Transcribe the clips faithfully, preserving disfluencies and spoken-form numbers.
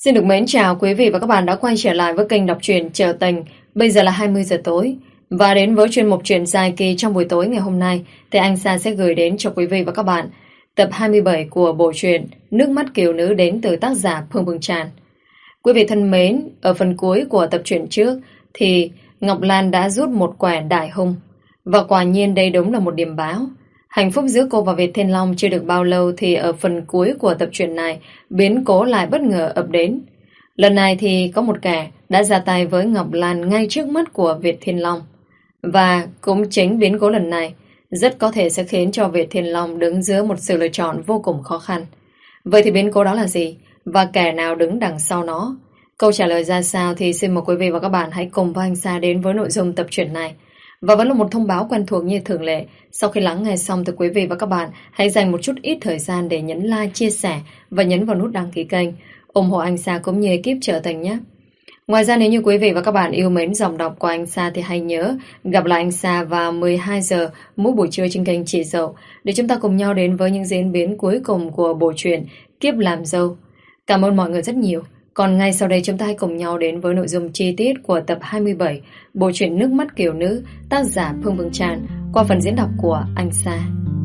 Xin được mến chào quý vị và các bạn đã quay trở lại với kênh đọc truyện Trở Tình. Bây giờ là hai mươi giờ tối. Và đến với chuyên mục truyện dài kỳ trong buổi tối ngày hôm nay thì anh Sa sẽ gửi đến cho quý vị và các bạn tập hai mươi bảy của bộ truyện Nước mắt kiều nữ đến từ tác giả Phương Phương Tràn. Quý vị thân mến, ở phần cuối của tập truyện trước thì Ngọc Lan đã rút một quẻ đại hung. Và quả nhiên đây đúng là một điểm báo. Hạnh phúc giữa cô và Việt Thiên Long chưa được bao lâu thì ở phần cuối của tập truyện này biến cố lại bất ngờ ập đến. Lần này thì có một kẻ đã ra tay với Ngọc Lan ngay trước mắt của Việt Thiên Long. Và cũng chính biến cố lần này rất có thể sẽ khiến cho Việt Thiên Long đứng giữa một sự lựa chọn vô cùng khó khăn. Vậy thì biến cố đó là gì? Và kẻ nào đứng đằng sau nó? Câu trả lời ra sao thì xin mời quý vị và các bạn hãy cùng với anh Sa đến với nội dung tập truyện này. Và vẫn là một thông báo quen thuộc như thường lệ. Sau khi lắng nghe xong thì quý vị và các bạn hãy dành một chút ít thời gian để nhấn like, chia sẻ và nhấn vào nút đăng ký kênh, ủng hộ anh Sa cũng như ekip Trở Thành nhé. Ngoài ra nếu như quý vị và các bạn yêu mến giọng đọc của anh Sa thì hãy nhớ gặp lại anh Sa vào mười hai giờ mỗi buổi trưa trên kênh Chị Dậu để chúng ta cùng nhau đến với những diễn biến cuối cùng của bộ truyện Kiếp Làm Dâu. Cảm ơn mọi người rất nhiều. Còn ngay sau đây chúng ta hãy cùng nhau đến với nội dung chi tiết của tập hai mươi bảy bộ truyện Nước Mắt Kiều Nữ, tác giả Phương Phương Tràn, qua phần diễn đọc của anh Sa.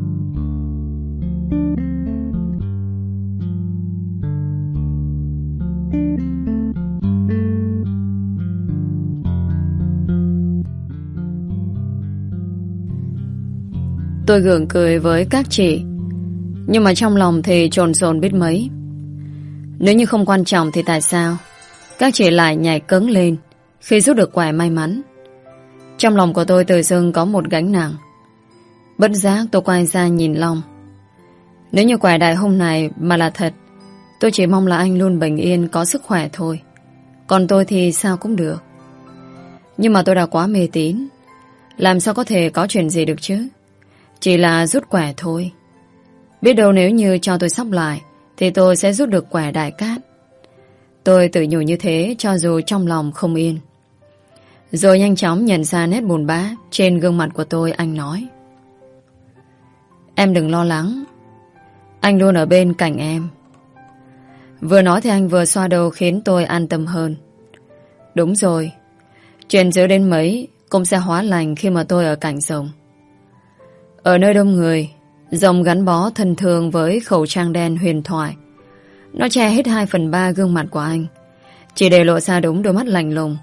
Tôi gượng cười với các chị, nhưng mà trong lòng thì trồn rồn biết mấy. Nếu như không quan trọng thì tại sao các chị lại nhảy cẫng lên khi rút được quẻ may mắn? Trong lòng của tôi tự dưng có một gánh nặng. Bất giác tôi quay ra nhìn Long. Nếu như quẻ đại hung này mà là thật, tôi chỉ mong là anh luôn bình yên, có sức khỏe thôi. Còn tôi thì sao cũng được. Nhưng mà tôi đã quá mê tín. Làm sao có thể có chuyện gì được chứ? Chỉ là rút quẻ thôi. Biết đâu nếu như cho tôi sóc lại thì tôi sẽ rút được quẻ đại cát. Tôi tự nhủ như thế cho dù trong lòng không yên. Rồi nhanh chóng nhận ra nét buồn bã trên gương mặt của tôi, anh nói: Em đừng lo lắng, anh luôn ở bên cạnh em. Vừa nói thì anh vừa xoa đầu khiến tôi an tâm hơn. Đúng rồi, chuyện dữ đến mấy cũng sẽ hóa lành khi mà tôi ở cạnh rồng. Ở nơi đông người, rồng gắn bó thân thương với khẩu trang đen huyền thoại. Nó che hết hai phần ba gương mặt của anh, chỉ để lộ ra đúng đôi mắt lạnh lùng.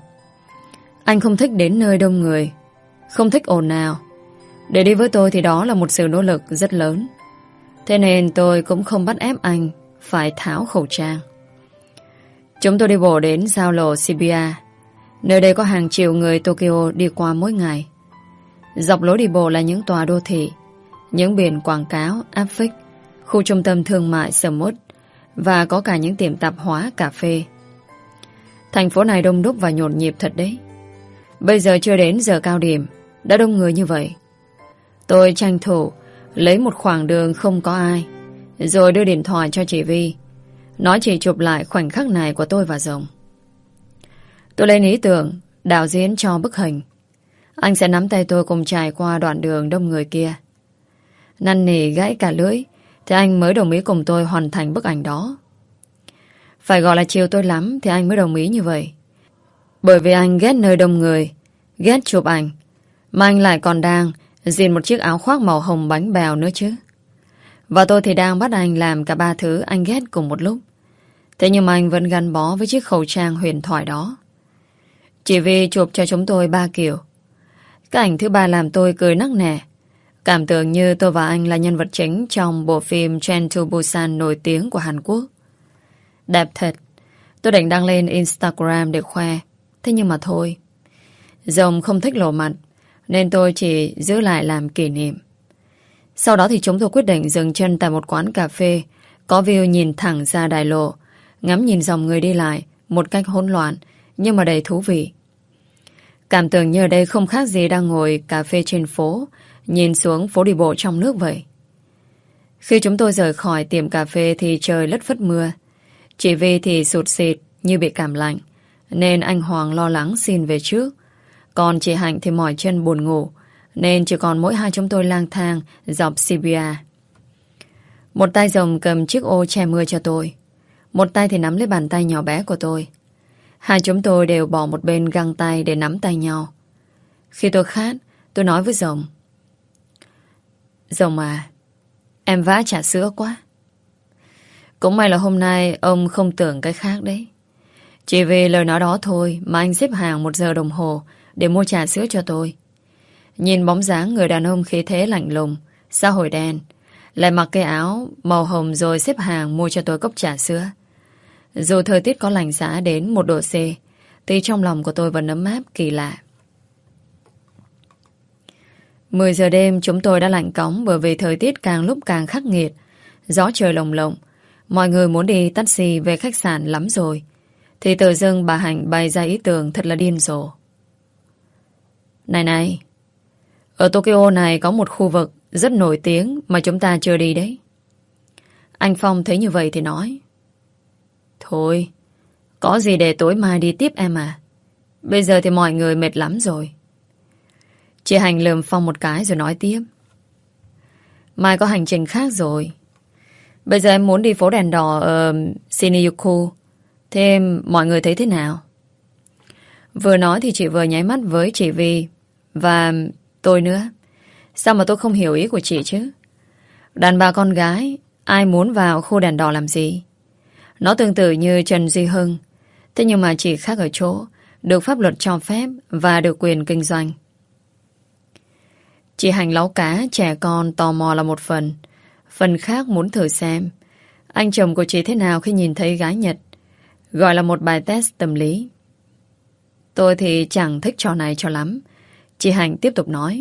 Anh không thích đến nơi đông người, không thích ồn ào. Để đi với tôi thì đó là một sự nỗ lực rất lớn. Thế nên tôi cũng không bắt ép anh phải tháo khẩu trang. Chúng tôi đi bộ đến giao lộ Shibuya. Nơi đây có hàng triệu người Tokyo đi qua mỗi ngày. Dọc lối đi bộ là những tòa đô thị, những biển quảng cáo áp phích, khu trung tâm thương mại sầm uất, và có cả những tiệm tạp hóa, cà phê. Thành phố này đông đúc và nhộn nhịp thật đấy. Bây giờ chưa đến giờ cao điểm đã đông người như vậy. Tôi tranh thủ lấy một khoảng đường không có ai, rồi đưa điện thoại cho chị Vi, nói chị chụp lại khoảnh khắc này của tôi và rồng. Tôi lên ý tưởng đạo diễn cho bức hình. Anh sẽ nắm tay tôi cùng trải qua đoạn đường đông người kia. Năn nỉ gãy cả lưỡi thì anh mới đồng ý cùng tôi hoàn thành bức ảnh đó. Phải gọi là chiều tôi lắm thì anh mới đồng ý như vậy. Bởi vì anh ghét nơi đông người, ghét chụp ảnh, mà anh lại còn đang diện một chiếc áo khoác màu hồng bánh bèo nữa chứ. Và tôi thì đang bắt anh làm cả ba thứ anh ghét cùng một lúc. Thế nhưng mà anh vẫn gắn bó với chiếc khẩu trang huyền thoại đó. Chỉ vì chụp cho chúng tôi ba kiểu. Cái ảnh thứ ba làm tôi cười nắc nẻ, cảm tưởng như tôi và anh là nhân vật chính trong bộ phim Train to Busan nổi tiếng của Hàn Quốc. Đẹp thật. Tôi định đăng lên Instagram để khoe. Thế nhưng mà thôi, rồng không thích lộ mặt, nên tôi chỉ giữ lại làm kỷ niệm. Sau đó thì chúng tôi quyết định dừng chân tại một quán cà phê có view nhìn thẳng ra đại lộ, ngắm nhìn dòng người đi lại một cách hỗn loạn nhưng mà đầy thú vị. Cảm tưởng như ở đây không khác gì đang ngồi cà phê trên phố, nhìn xuống phố đi bộ trong nước vậy. Khi chúng tôi rời khỏi tiệm cà phê thì trời lất phất mưa. Chị Vi thì sụt sịt như bị cảm lạnh, nên anh Hoàng lo lắng xin về trước. Còn chị Hạnh thì mỏi chân buồn ngủ, nên chỉ còn mỗi hai chúng tôi lang thang dọc Shibuya. Một tay rồng cầm chiếc ô che mưa cho tôi, Một tay thì nắm lấy bàn tay nhỏ bé của tôi. Hai chúng tôi đều bỏ một bên găng tay để nắm tay nhau. Khi tôi khát, tôi nói với Rồng: Rồng à, em vã trà sữa quá. Cũng may là hôm nay ông không tưởng cái khác đấy. Chỉ vì lời nói đó thôi mà anh xếp hàng một giờ đồng hồ để mua trà sữa cho tôi. Nhìn bóng dáng người đàn ông khí thế lạnh lùng, xã hội đen, lại mặc cái áo màu hồng rồi xếp hàng mua cho tôi cốc trà sữa. Dù thời tiết có lạnh giá đến một độ C, thì trong lòng của tôi vẫn ấm áp kỳ lạ. Mười giờ đêm chúng tôi đã lạnh cóng bởi vì thời tiết càng lúc càng khắc nghiệt. Gió trời lồng lộng. Mọi người muốn đi taxi về khách sạn lắm rồi. Thì tự dưng bà Hạnh bày ra ý tưởng thật là điên rồ. Này này, ở Tokyo này có một khu vực rất nổi tiếng mà chúng ta chưa đi đấy. Anh Phong thấy như vậy thì nói: Thôi, có gì để tối mai đi tiếp em à. Bây giờ thì mọi người mệt lắm rồi. Chị Hành lườm Phong một cái rồi nói tiếp: Mai có hành trình khác rồi. Bây giờ em muốn đi phố đèn đỏ ở Shinjuku. Thế mọi người thấy thế nào? Vừa nói thì chị vừa nháy mắt với chị Vi và tôi nữa. Sao mà tôi không hiểu ý của chị chứ? Đàn bà con gái, ai muốn vào khu đèn đỏ làm gì? Nó tương tự như Trần Duy Hưng. Thế nhưng mà chỉ khác ở chỗ được pháp luật cho phép và được quyền kinh doanh. Chị Hành láu cá, trẻ con tò mò là một phần. Phần khác muốn thử xem anh chồng của chị thế nào khi nhìn thấy gái Nhật. Gọi là một bài test tâm lý. Tôi thì chẳng thích trò này cho lắm. Chị Hành tiếp tục nói: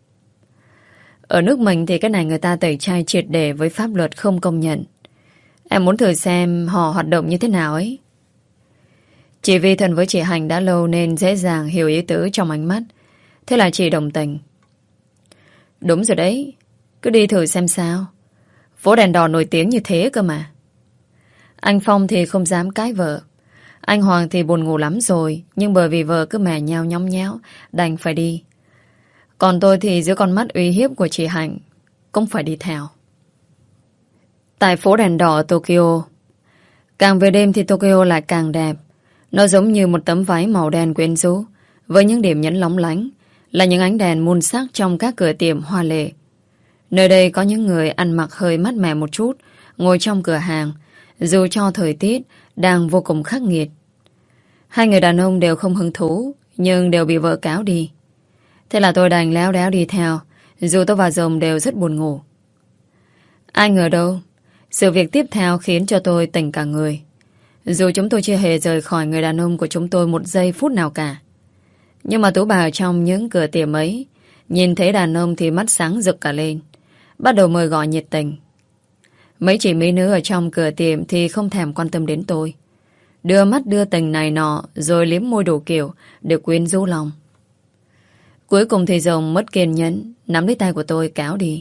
Ở nước mình thì cái này người ta tẩy chay triệt để với pháp luật không công nhận. Em muốn thử xem họ hoạt động như thế nào ấy. Chị Vi thân với chị Hành đã lâu nên dễ dàng hiểu ý tứ trong ánh mắt. Thế là chị đồng tình: Đúng rồi đấy, cứ đi thử xem sao. Phố đèn đỏ nổi tiếng như thế cơ mà. Anh Phong thì không dám cãi vợ. Anh Hoàng thì buồn ngủ lắm rồi, nhưng bởi vì vợ cứ mè nhao nhóng nhéo đành phải đi. Còn tôi thì dưới con mắt uy hiếp của chị Hạnh cũng phải đi theo. Tại phố đèn đỏ Tokyo, càng về đêm thì Tokyo lại càng đẹp. Nó giống như một tấm váy màu đen quyến rũ, với những điểm nhấn lóng lánh là những ánh đèn muôn sắc trong các cửa tiệm hoa lệ. Nơi đây có những người ăn mặc hơi mát mẻ một chút, ngồi trong cửa hàng, dù cho thời tiết đang vô cùng khắc nghiệt. Hai người đàn ông đều không hứng thú, nhưng đều bị vợ cáo đi. Thế là tôi đành léo đéo đi theo, dù tôi và Rồng đều rất buồn ngủ. Ai ngờ đâu, sự việc tiếp theo khiến cho tôi tỉnh cả người. Dù chúng tôi chưa hề rời khỏi người đàn ông của chúng tôi một giây phút nào cả. Nhưng mà tú bà ở trong những cửa tiệm ấy, nhìn thấy đàn ông thì mắt sáng rực cả lên, bắt đầu mời gọi nhiệt tình. Mấy chị mỹ nữ ở trong cửa tiệm thì không thèm quan tâm đến tôi, đưa mắt đưa tình này nọ, rồi liếm môi đủ kiểu để quyến rũ lòng. Cuối cùng thì Rồng mất kiên nhẫn, nắm lấy tay của tôi cáo đi.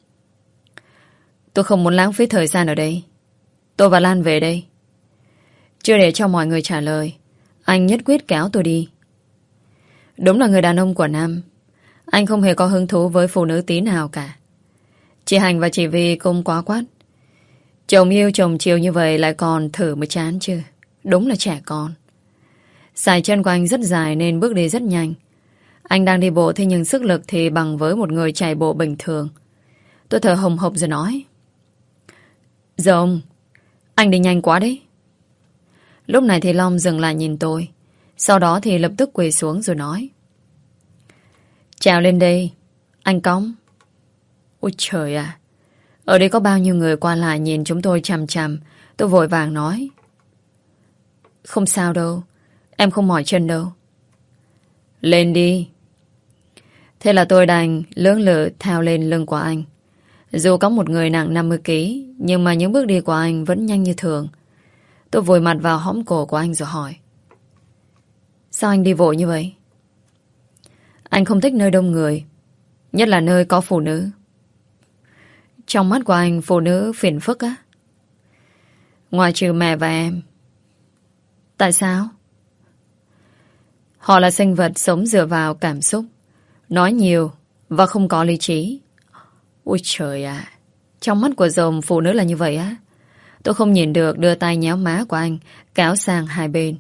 Tôi không muốn lãng phí thời gian ở đây. Tôi và Lan về đây. Chưa để cho mọi người trả lời, anh nhất quyết kéo tôi đi. Đúng là người đàn ông của Nam, anh không hề có hứng thú với phụ nữ tí nào cả. Chị Hành và chị Vi cũng quá quát. Chồng yêu chồng chiều như vậy lại còn thử mới chán chứ. Đúng là trẻ con. Sải chân của anh rất dài nên bước đi rất nhanh. Anh đang đi bộ thế nhưng sức lực thì bằng với một người chạy bộ bình thường. Tôi thở hồng hộc rồi nói: Rồng, anh đi nhanh quá đấy. Lúc này thì Long dừng lại nhìn tôi, sau đó thì lập tức quỳ xuống rồi nói: Trèo lên đây, anh cõng. Ôi trời à, ở đây có bao nhiêu người qua lại nhìn chúng tôi chằm chằm. Tôi vội vàng nói: Không sao đâu, em không mỏi chân đâu. Lên đi. Thế là tôi đành lưỡng lự theo lên lưng của anh. Dù có một người nặng năm mươi ki lô gam, nhưng mà những bước đi của anh vẫn nhanh như thường. Tôi vùi mặt vào hõm cổ của anh rồi hỏi: Sao anh đi vội như vậy? Anh không thích nơi đông người, nhất là nơi có phụ nữ. Trong mắt của anh phụ nữ phiền phức á? Ngoài trừ mẹ và em. Tại sao? Họ là sinh vật sống dựa vào cảm xúc, nói nhiều và không có lý trí. Ôi trời ạ, trong mắt của Rồng phụ nữ là như vậy á? Tôi không nhìn được đưa tay nhéo má của anh, kéo sang hai bên.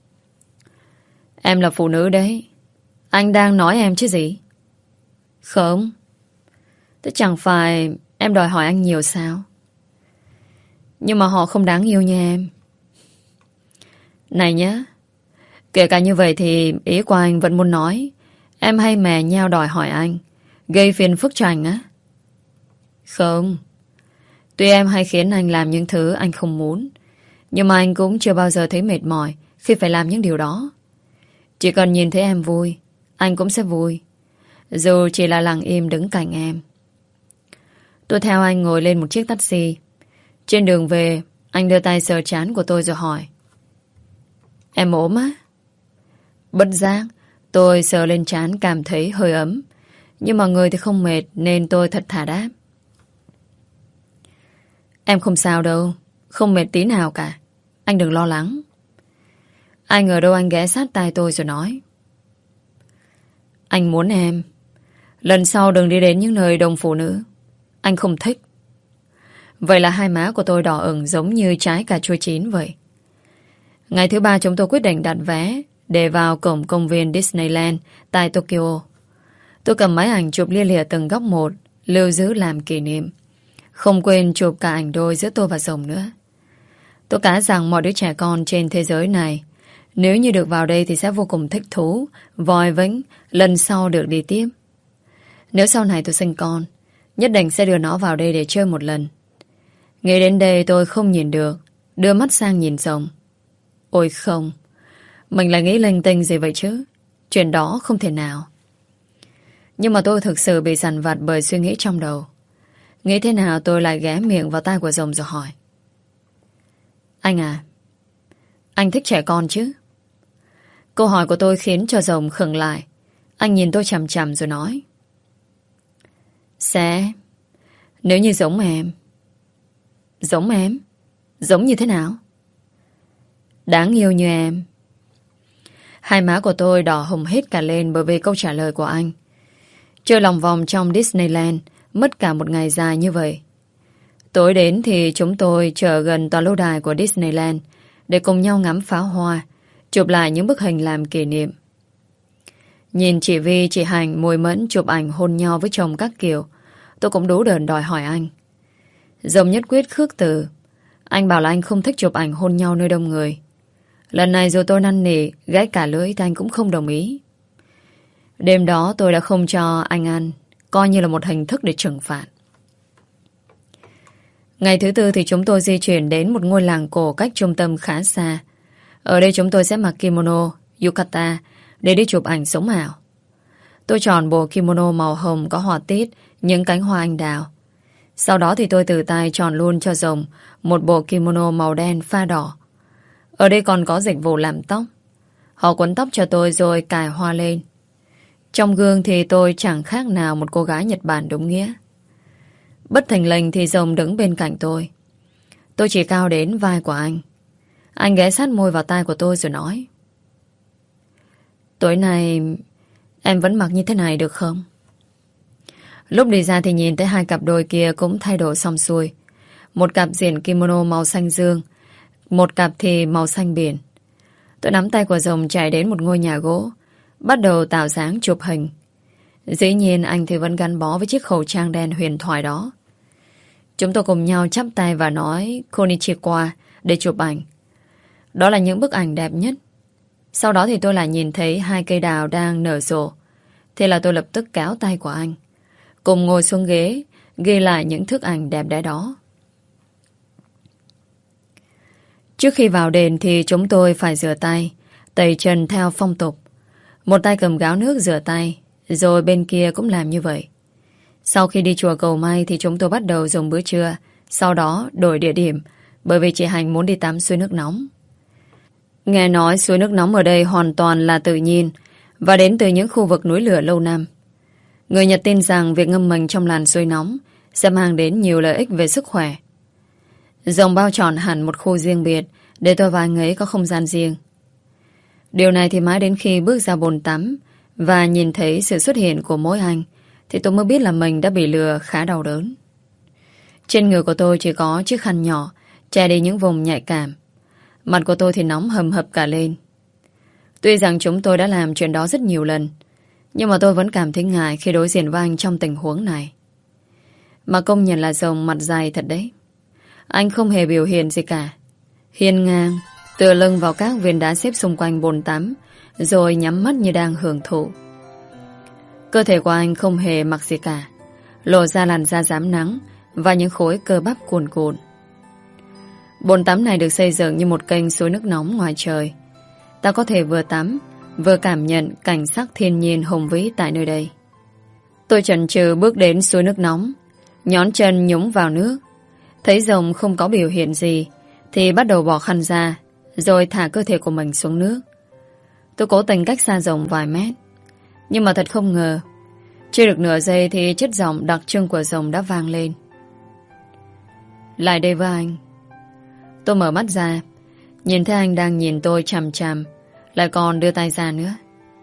Em là phụ nữ đấy. Anh đang nói em chứ gì? Không. Thế chẳng phải em đòi hỏi anh nhiều sao? Nhưng mà họ không đáng yêu như em. Này nhá, kể cả như vậy thì ý của anh vẫn muốn nói em hay mè nheo đòi hỏi anh, gây phiền phức cho anh á. Không. Tuy em hay khiến anh làm những thứ anh không muốn, nhưng mà anh cũng chưa bao giờ thấy mệt mỏi khi phải làm những điều đó. Chỉ cần nhìn thấy em vui, anh cũng sẽ vui, dù chỉ là lặng im đứng cạnh em. Tôi theo anh ngồi lên một chiếc taxi. Trên đường về, anh đưa tay sờ trán của tôi rồi hỏi: Em ốm á? Bất giác tôi sờ lên trán cảm thấy hơi ấm, nhưng mà người thì không mệt, nên tôi thật thà đáp: Em không sao đâu, không mệt tí nào cả. Anh đừng lo lắng. Anh ở đâu anh ghé sát tai tôi rồi nói: Anh muốn em lần sau đừng đi đến những nơi đông phụ nữ. Anh không thích. Vậy là hai má của tôi đỏ ửng giống như trái cà chua chín vậy. Ngày thứ ba chúng tôi quyết định đặt vé để vào cổng công viên Disneyland tại Tokyo. Tôi cầm máy ảnh chụp lia lịa từng góc một, lưu giữ làm kỷ niệm. Không quên chụp cả ảnh đôi giữa tôi và rồng nữa. Tôi cá rằng mọi đứa trẻ con trên thế giới này, nếu như được vào đây thì sẽ vô cùng thích thú, vòi vĩnh, lần sau được đi tiếp. Nếu sau này tôi sinh con, nhất định sẽ đưa nó vào đây để chơi một lần. Nghĩ đến đây tôi không nhìn được, đưa mắt sang nhìn rồng. Ôi không, mình lại nghĩ linh tinh gì vậy chứ? Chuyện đó không thể nào. Nhưng mà tôi thực sự bị dằn vặt bởi suy nghĩ trong đầu. Nghĩ thế nào tôi lại ghé miệng vào tai của rồng rồi hỏi: Anh à, anh thích trẻ con chứ? Câu hỏi của tôi khiến cho rồng khựng lại. Anh nhìn tôi chằm chằm rồi nói: Sẽ, nếu như giống em. Giống em? Giống như thế nào? Đáng yêu như em. Hai má của tôi đỏ hồng hết cả lên bởi vì câu trả lời của anh. Chơi lòng vòng trong Disneyland mất cả một ngày dài như vậy. Tối đến thì chúng tôi chờ gần tòa lâu đài của Disneyland để cùng nhau ngắm pháo hoa, chụp lại những bức hình làm kỷ niệm. Nhìn chị Vi, chị Hành môi mẫn chụp ảnh hôn nhau với chồng các kiểu, tôi cũng đủ đờn đòi hỏi anh. Rồng nhất quyết khước từ. Anh bảo là anh không thích chụp ảnh hôn nhau nơi đông người. Lần này dù tôi năn nỉ, gãy cả lưỡi thì anh cũng không đồng ý. Đêm đó tôi đã không cho anh ăn, coi như là một hình thức để trừng phạt. Ngày thứ tư thì chúng tôi di chuyển đến một ngôi làng cổ cách trung tâm khá xa. Ở đây chúng tôi sẽ mặc kimono, yukata để đi chụp ảnh sống ảo. Tôi chọn bộ kimono màu hồng có họa tiết những cánh hoa anh đào. Sau đó thì tôi tự tay chọn luôn cho rồng một bộ kimono màu đen pha đỏ. Ở đây còn có dịch vụ làm tóc. Họ quấn tóc cho tôi rồi cài hoa lên. Trong gương thì tôi chẳng khác nào một cô gái Nhật Bản đúng nghĩa. Bất thình lình thì rồng đứng bên cạnh tôi. Tôi chỉ cao đến vai của anh. Anh ghé sát môi vào tai của tôi rồi nói: Tối nay em vẫn mặc như thế này được không? Lúc đi ra thì nhìn thấy hai cặp đôi kia cũng thay đổi xong xuôi. Một cặp diện kimono màu xanh dương, một cặp thì màu xanh biển. Tôi nắm tay của rồng chạy đến một ngôi nhà gỗ, bắt đầu tạo dáng chụp hình. Dĩ nhiên anh thì vẫn gắn bó với chiếc khẩu trang đen huyền thoại đó. Chúng tôi cùng nhau chắp tay và nói Konnichiwa để chụp ảnh. Đó là những bức ảnh đẹp nhất. Sau đó thì tôi lại nhìn thấy hai cây đào đang nở rộ. Thế là tôi lập tức kéo tay của anh, cùng ngồi xuống ghế, ghi lại những thước ảnh đẹp đẽ đó. Trước khi vào đền thì chúng tôi phải rửa tay, tẩy trần theo phong tục. Một tay cầm gáo nước rửa tay, rồi bên kia cũng làm như vậy. Sau khi đi chùa cầu may thì chúng tôi bắt đầu dùng bữa trưa, sau đó đổi địa điểm, bởi vì chị Hành muốn đi tắm suối nước nóng. Nghe nói suối nước nóng ở đây hoàn toàn là tự nhiên và đến từ những khu vực núi lửa lâu năm. Người Nhật tin rằng việc ngâm mình trong làn suối nóng sẽ mang đến nhiều lợi ích về sức khỏe. Rồng bao trọn hẳn một khu riêng biệt để tôi và anh ấy có không gian riêng. Điều này thì mãi đến khi bước ra bồn tắm và nhìn thấy sự xuất hiện của mỗi anh thì tôi mới biết là mình đã bị lừa khá đau đớn. Trên người của tôi chỉ có chiếc khăn nhỏ che đi những vùng nhạy cảm. Mặt của tôi thì nóng hầm hập cả lên. Tuy rằng chúng tôi đã làm chuyện đó rất nhiều lần, nhưng mà tôi vẫn cảm thấy ngại khi đối diện với anh trong tình huống này. Mà công nhận là Rồng mặt dày thật đấy. Anh không hề biểu hiện gì cả. Hiên ngang, tựa lưng vào các viên đá xếp xung quanh bồn tắm, rồi nhắm mắt như đang hưởng thụ. Cơ thể của anh không hề mặc gì cả, lộ ra làn da rám nắng và những khối cơ bắp cuồn cuộn. Bồn tắm này được xây dựng như một kênh suối nước nóng ngoài trời. Ta có thể vừa tắm, vừa cảm nhận cảnh sắc thiên nhiên hùng vĩ tại nơi đây. Tôi chần chừ bước đến suối nước nóng, nhón chân nhúng vào nước. Thấy Rồng không có biểu hiện gì thì bắt đầu bỏ khăn ra, rồi thả cơ thể của mình xuống nước. Tôi cố tình cách xa Rồng vài mét, nhưng mà thật không ngờ, chưa được nửa giây thì chất giọng đặc trưng của Rồng đã vang lên. Lại đây với anh. Tôi mở mắt ra, nhìn thấy anh đang nhìn tôi chằm chằm, lại còn đưa tay ra nữa.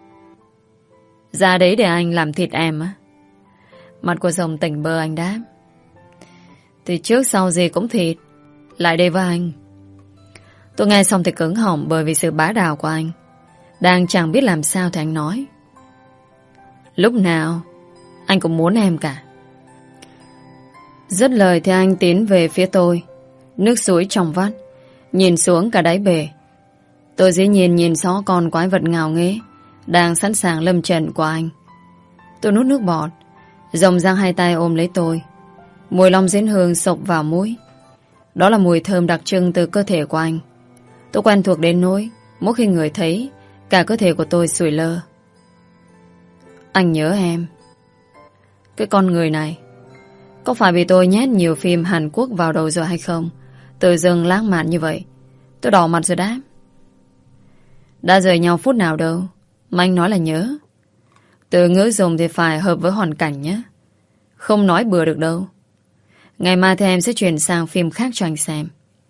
Ra đấy để anh làm thịt em á? Mặt của Rồng tỉnh bơ, anh đáp. Thì trước sau gì cũng thịt. Lại đây với anh. Tôi nghe xong thì cứng họng bởi vì sự bá đạo của anh. Đang chẳng biết làm sao thì anh nói. Lúc nào anh cũng muốn em cả. Dứt lời thì anh tiến về phía tôi. Nước suối trong vắt, nhìn xuống cả đáy bể. Tôi dĩ nhiên nhìn rõ con quái vật ngào nghễ đang sẵn sàng lâm trận của anh. Tôi nuốt nước bọt, Rồng giang hai tay ôm lấy tôi. Mùi long diến hương xộc vào mũi. Đó là mùi thơm đặc trưng từ cơ thể của anh. Tôi quen thuộc đến nỗi mỗi khi người thấy, cả cơ thể của tôi sủi lơ. Anh nhớ em. Cái con người này, có phải vì tôi nhét nhiều phim Hàn Quốc vào đầu rồi hay không? Tự dưng lãng mạn như vậy. Tôi đỏ mặt rồi đáp. Đã rời nhau phút nào đâu mà anh nói là nhớ. Từ ngữ dùng thì phải hợp với hoàn cảnh nhé. Không nói bừa được đâu. Ngày mai thì em sẽ chuyển sang phim khác cho anh xem.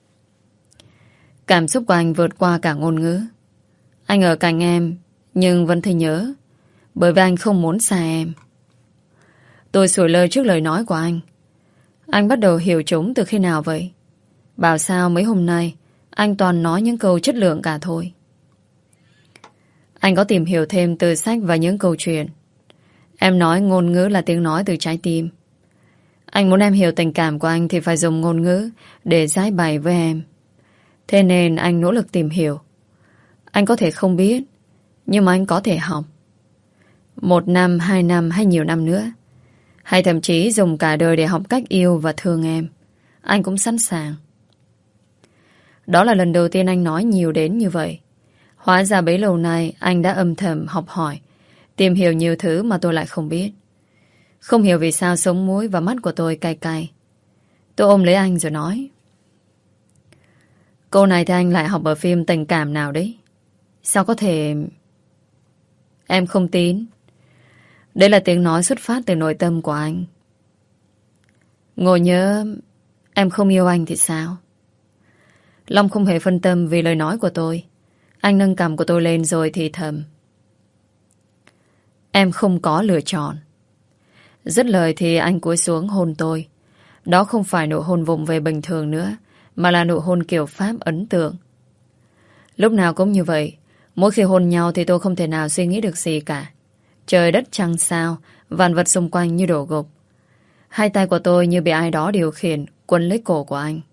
Cảm xúc của anh vượt qua cả ngôn ngữ. Anh ở cạnh em, nhưng vẫn thấy nhớ, bởi vì anh không muốn xa em. Tôi sủi lơ trước lời nói của anh. Anh bắt đầu hiểu chúng từ khi nào vậy? Bảo sao mấy hôm nay anh toàn nói những câu chất lượng cả thôi. Anh có tìm hiểu thêm từ sách và những câu chuyện. Em nói ngôn ngữ là tiếng nói từ trái tim. Anh muốn em hiểu tình cảm của anh thì phải dùng ngôn ngữ để giải bày với em. Thế nên anh nỗ lực tìm hiểu. Anh có thể không biết, nhưng mà anh có thể học. Một năm, hai năm hay nhiều năm nữa, hay thậm chí dùng cả đời để học cách yêu và thương em, anh cũng sẵn sàng. Đó là lần đầu tiên anh nói nhiều đến như vậy. Hóa ra bấy lâu nay anh đã âm thầm học hỏi, tìm hiểu nhiều thứ mà tôi lại không biết. Không hiểu vì sao sống mũi và mắt của tôi cay cay. Tôi ôm lấy anh rồi nói. Câu này thì anh lại học ở phim tình cảm nào đấy? Sao có thể... Em không tin. Đây là tiếng nói xuất phát từ nội tâm của anh. Ngồi nhớ em không yêu anh thì sao? Long không hề phân tâm vì lời nói của tôi. Anh nâng cằm của tôi lên rồi thì thầm. Em không có lựa chọn. Dứt lời thì anh cúi xuống hôn tôi. Đó không phải nụ hôn vụng về bình thường nữa, mà là nụ hôn kiểu Pháp ấn tượng. Lúc nào cũng như vậy. Mỗi khi hôn nhau thì tôi không thể nào suy nghĩ được gì cả. Trời đất trăng sao, vạn vật xung quanh như đổ gục. Hai tay của tôi như bị ai đó điều khiển, quấn lấy cổ của anh.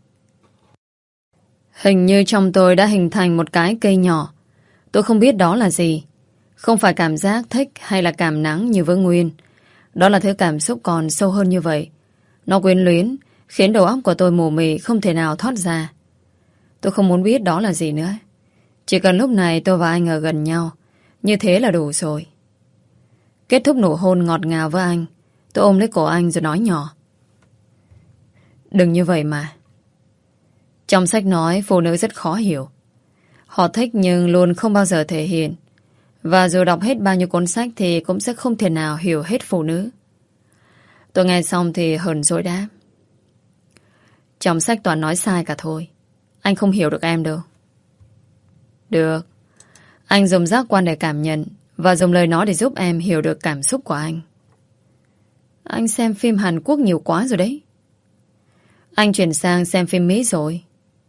Hình như trong tôi đã hình thành một cái cây nhỏ. Tôi không biết đó là gì. Không phải cảm giác thích hay là cảm nắng như với Nguyên. Đó là thứ cảm xúc còn sâu hơn như vậy. Nó quyến luyến, khiến đầu óc của tôi mù mị không thể nào thoát ra. Tôi không muốn biết đó là gì nữa. Chỉ cần lúc này tôi và anh ở gần nhau, như thế là đủ rồi. Kết thúc nụ hôn ngọt ngào với anh, tôi ôm lấy cổ anh rồi nói nhỏ. Đừng như vậy mà. Trong sách nói phụ nữ rất khó hiểu. Họ thích nhưng luôn không bao giờ thể hiện. Và dù đọc hết bao nhiêu cuốn sách thì cũng sẽ không thể nào hiểu hết phụ nữ. Tôi nghe xong thì hờn dỗi đáp. Trong sách toàn nói sai cả thôi. Anh không hiểu được em đâu. Được. Anh dùng giác quan để cảm nhận và dùng lời nói để giúp em hiểu được cảm xúc của anh. Anh xem phim Hàn Quốc nhiều quá rồi đấy. Anh chuyển sang xem phim Mỹ rồi.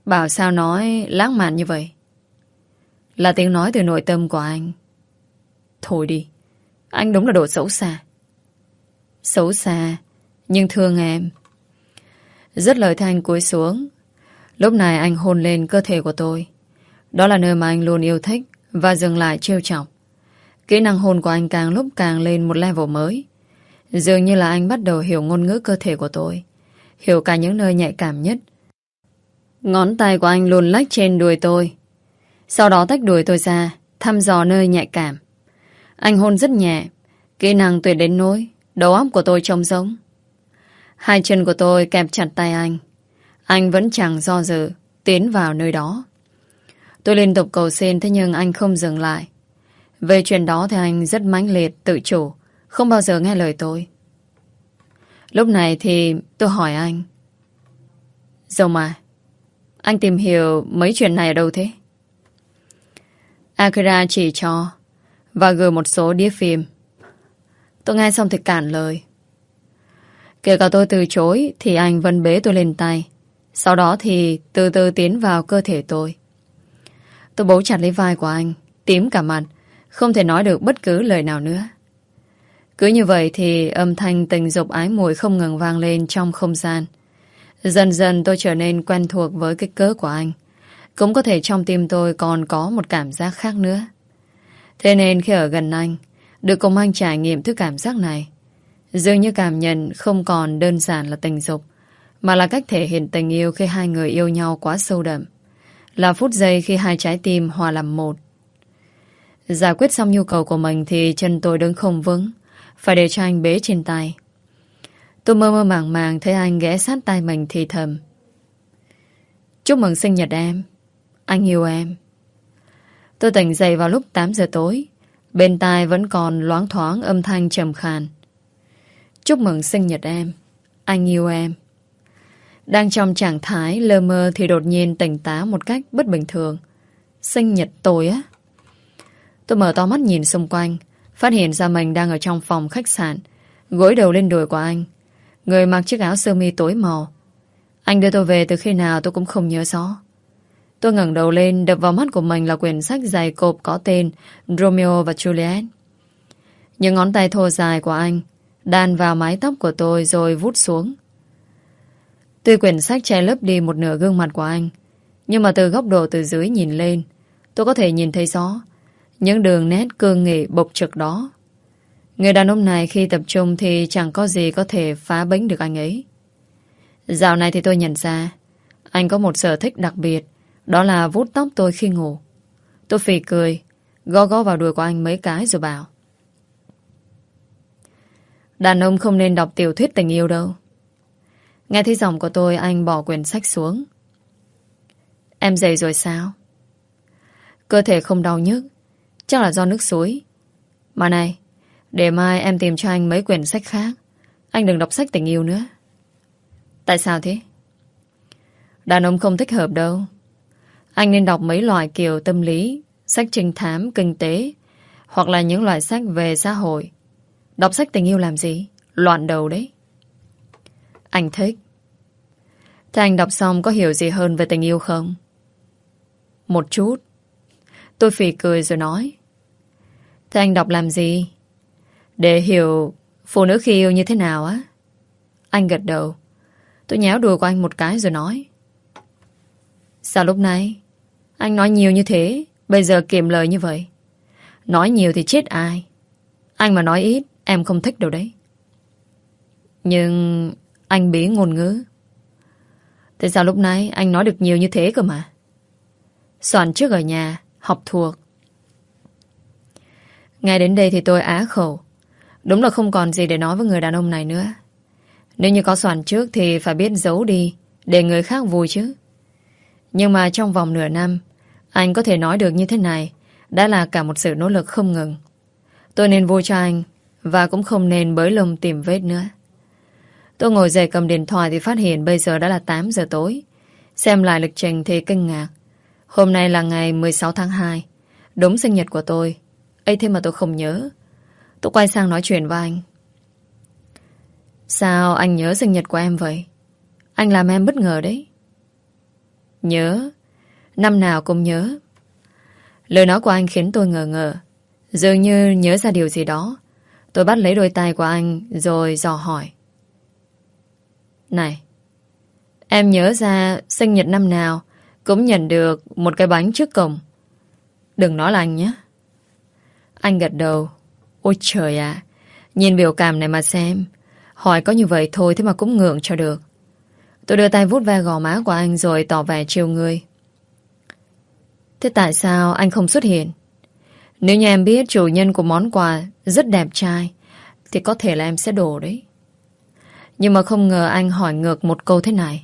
Bảo sao nói lãng mạn như vậy? Là tiếng nói từ nội tâm của anh. Thôi đi, anh đúng là đồ xấu xa. Xấu xa, nhưng thương em. Dứt lời thì anh cúi xuống. Lúc này anh hôn lên cơ thể của tôi. Đó là nơi mà anh luôn yêu thích và dừng lại trêu chọc. Kỹ năng hôn của anh càng lúc càng lên một level mới. Dường như là anh bắt đầu hiểu ngôn ngữ cơ thể của tôi, hiểu cả những nơi nhạy cảm nhất. Ngón tay của anh luồn lách trên đùi tôi, sau đó tách đùi tôi ra, thăm dò nơi nhạy cảm. Anh hôn rất nhẹ, kỹ năng tuyệt đến nỗi đầu óc của tôi trống rỗng. Hai chân của tôi kẹp chặt tay anh. Anh vẫn chẳng do dự tiến vào nơi đó. Tôi liên tục cầu xin, thế nhưng anh không dừng lại. Về chuyện đó thì anh rất mãnh liệt, tự chủ, không bao giờ nghe lời tôi. Lúc này thì tôi hỏi anh: Dầu mà, anh tìm hiểu mấy chuyện này ở đâu thế? Akira chỉ cho và gửi một số đĩa phim. Tôi nghe xong thì cản lời. Kể cả tôi từ chối thì anh vẫn bế tôi lên tay. Sau đó thì từ từ tiến vào cơ thể tôi. Tôi bấu chặt lấy vai của anh, tím cả mặt, không thể nói được bất cứ lời nào nữa. Cứ như vậy thì âm thanh tình dục ái muội không ngừng vang lên trong không gian. Dần dần tôi trở nên quen thuộc với kích cỡ của anh. Cũng có thể trong tim tôi còn có một cảm giác khác nữa. Thế nên khi ở gần anh, được cùng anh trải nghiệm thứ cảm giác này, dường như cảm nhận không còn đơn giản là tình dục, mà là cách thể hiện tình yêu khi hai người yêu nhau quá sâu đậm. Là phút giây khi hai trái tim hòa làm một. Giải quyết xong nhu cầu của mình thì chân tôi đứng không vững, phải để cho anh bế trên tay. Tôi mơ mơ màng màng thấy anh ghé sát tay mình thì thầm: Chúc mừng sinh nhật em. Anh yêu em. Tôi tỉnh dậy vào lúc tám giờ tối. Bên tai vẫn còn loáng thoáng âm thanh trầm khàn: Chúc mừng sinh nhật em. Anh yêu em. Đang trong trạng thái lơ mơ thì đột nhiên tỉnh táo một cách bất bình thường. Sinh nhật tôi á? Tôi mở to mắt nhìn xung quanh, phát hiện ra mình đang ở trong phòng khách sạn, gối đầu lên đùi của anh. Người mặc chiếc áo sơ mi tối màu. Anh đưa tôi về từ khi nào tôi cũng không nhớ rõ. Tôi ngẩng đầu lên, đập vào mắt của mình là quyển sách dày cộp có tên Romeo và Juliet. Những ngón tay thô dài của anh đan vào mái tóc của tôi rồi vút xuống. Tuy quyển sách che lấp đi một nửa gương mặt của anh, nhưng mà từ góc độ từ dưới nhìn lên, tôi có thể nhìn thấy rõ những đường nét cương nghị bộc trực đó. Người đàn ông này khi tập trung thì chẳng có gì có thể phá bánh được anh ấy. Dạo này thì tôi nhận ra anh có một sở thích đặc biệt, đó là vuốt tóc tôi khi ngủ. Tôi phì cười, gõ gõ vào đùi của anh mấy cái rồi bảo: Đàn ông không nên đọc tiểu thuyết tình yêu đâu. Nghe thấy giọng của tôi, anh bỏ quyển sách xuống. Em dậy rồi sao? Cơ thể không đau nhức, chắc là do nước suối. Mà này, để mai em tìm cho anh mấy quyển sách khác. Anh đừng đọc sách tình yêu nữa. Tại sao thế? Đàn ông không thích hợp đâu. Anh nên đọc mấy loại kiểu tâm lý, sách trinh thám, kinh tế, hoặc là những loại sách về xã hội. Đọc sách tình yêu làm gì? Loạn đầu đấy. Anh thích. Thế anh đọc xong có hiểu gì hơn về tình yêu không? Một chút. Tôi phì cười rồi nói: Thế anh đọc làm gì? Để hiểu phụ nữ khi yêu như thế nào á? Anh gật đầu. Tôi nhéo đùi của anh một cái rồi nói: Sao lúc này anh nói nhiều như thế, bây giờ kiệm lời như vậy? Nói nhiều thì chết ai. Anh mà nói ít, em không thích đâu đấy. Nhưng anh bí ngôn ngữ. Thế sao lúc nãy anh nói được nhiều như thế cơ mà? Soạn trước ở nhà, học thuộc. Ngay đến đây thì tôi á khẩu. Đúng là không còn gì để nói với người đàn ông này nữa. Nếu như có soạn trước thì phải biết giấu đi, để người khác vui chứ. Nhưng mà trong vòng nửa năm, anh có thể nói được như thế này đã là cả một sự nỗ lực không ngừng. Tôi nên vui cho anh, và cũng không nên bới lông tìm vết nữa. Tôi ngồi dậy cầm điện thoại thì phát hiện bây giờ đã là tám giờ tối. Xem lại lịch trình thì kinh ngạc. Hôm nay là ngày mười sáu tháng hai, đúng sinh nhật của tôi. Ấy thế mà tôi không nhớ. Tôi quay sang nói chuyện với anh. Sao anh nhớ sinh nhật của em vậy? Anh làm em bất ngờ đấy. Nhớ. Năm nào cũng nhớ. Lời nói của anh khiến tôi ngờ ngờ. Dường như nhớ ra điều gì đó. Tôi bắt lấy đôi tay của anh rồi dò hỏi. Này, em nhớ ra sinh nhật năm nào cũng nhận được một cái bánh trước cổng. Đừng nói là anh nhé. Anh gật đầu. Ôi trời ạ, nhìn biểu cảm này mà xem. Hỏi có như vậy thôi thế mà cũng ngượng cho được. Tôi đưa tay vuốt ve gò má của anh rồi tỏ vẻ trêu người. Thế tại sao anh không xuất hiện? Nếu như em biết chủ nhân của món quà rất đẹp trai thì có thể là em sẽ đổ đấy. Nhưng mà không ngờ anh hỏi ngược một câu thế này.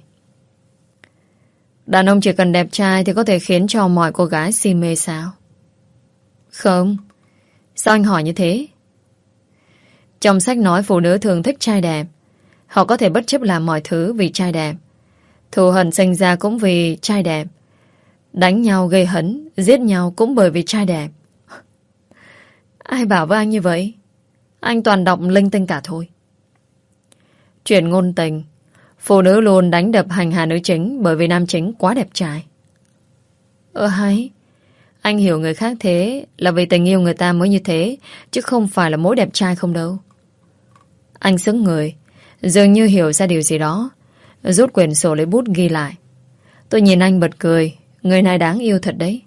Đàn ông chỉ cần đẹp trai thì có thể khiến cho mọi cô gái si mê sao? Không. Sao anh hỏi như thế? Trong sách nói phụ nữ thường thích trai đẹp. Họ có thể bất chấp làm mọi thứ vì trai đẹp. Thù hận sinh ra cũng vì trai đẹp. Đánh nhau gây hấn, giết nhau cũng bởi vì trai đẹp. Ai bảo với anh như vậy? Anh toàn đọc linh tinh cả thôi. Chuyện ngôn tình, phụ nữ luôn đánh đập hành hạ nữ chính bởi vì nam chính quá đẹp trai. Ờ hay. Anh hiểu người khác thế là vì tình yêu người ta mới như thế, chứ không phải là mỗi đẹp trai không đâu. Anh sững người, dường như hiểu ra điều gì đó, rút quyển sổ lấy bút ghi lại. Tôi nhìn anh bật cười. Người này đáng yêu thật đấy.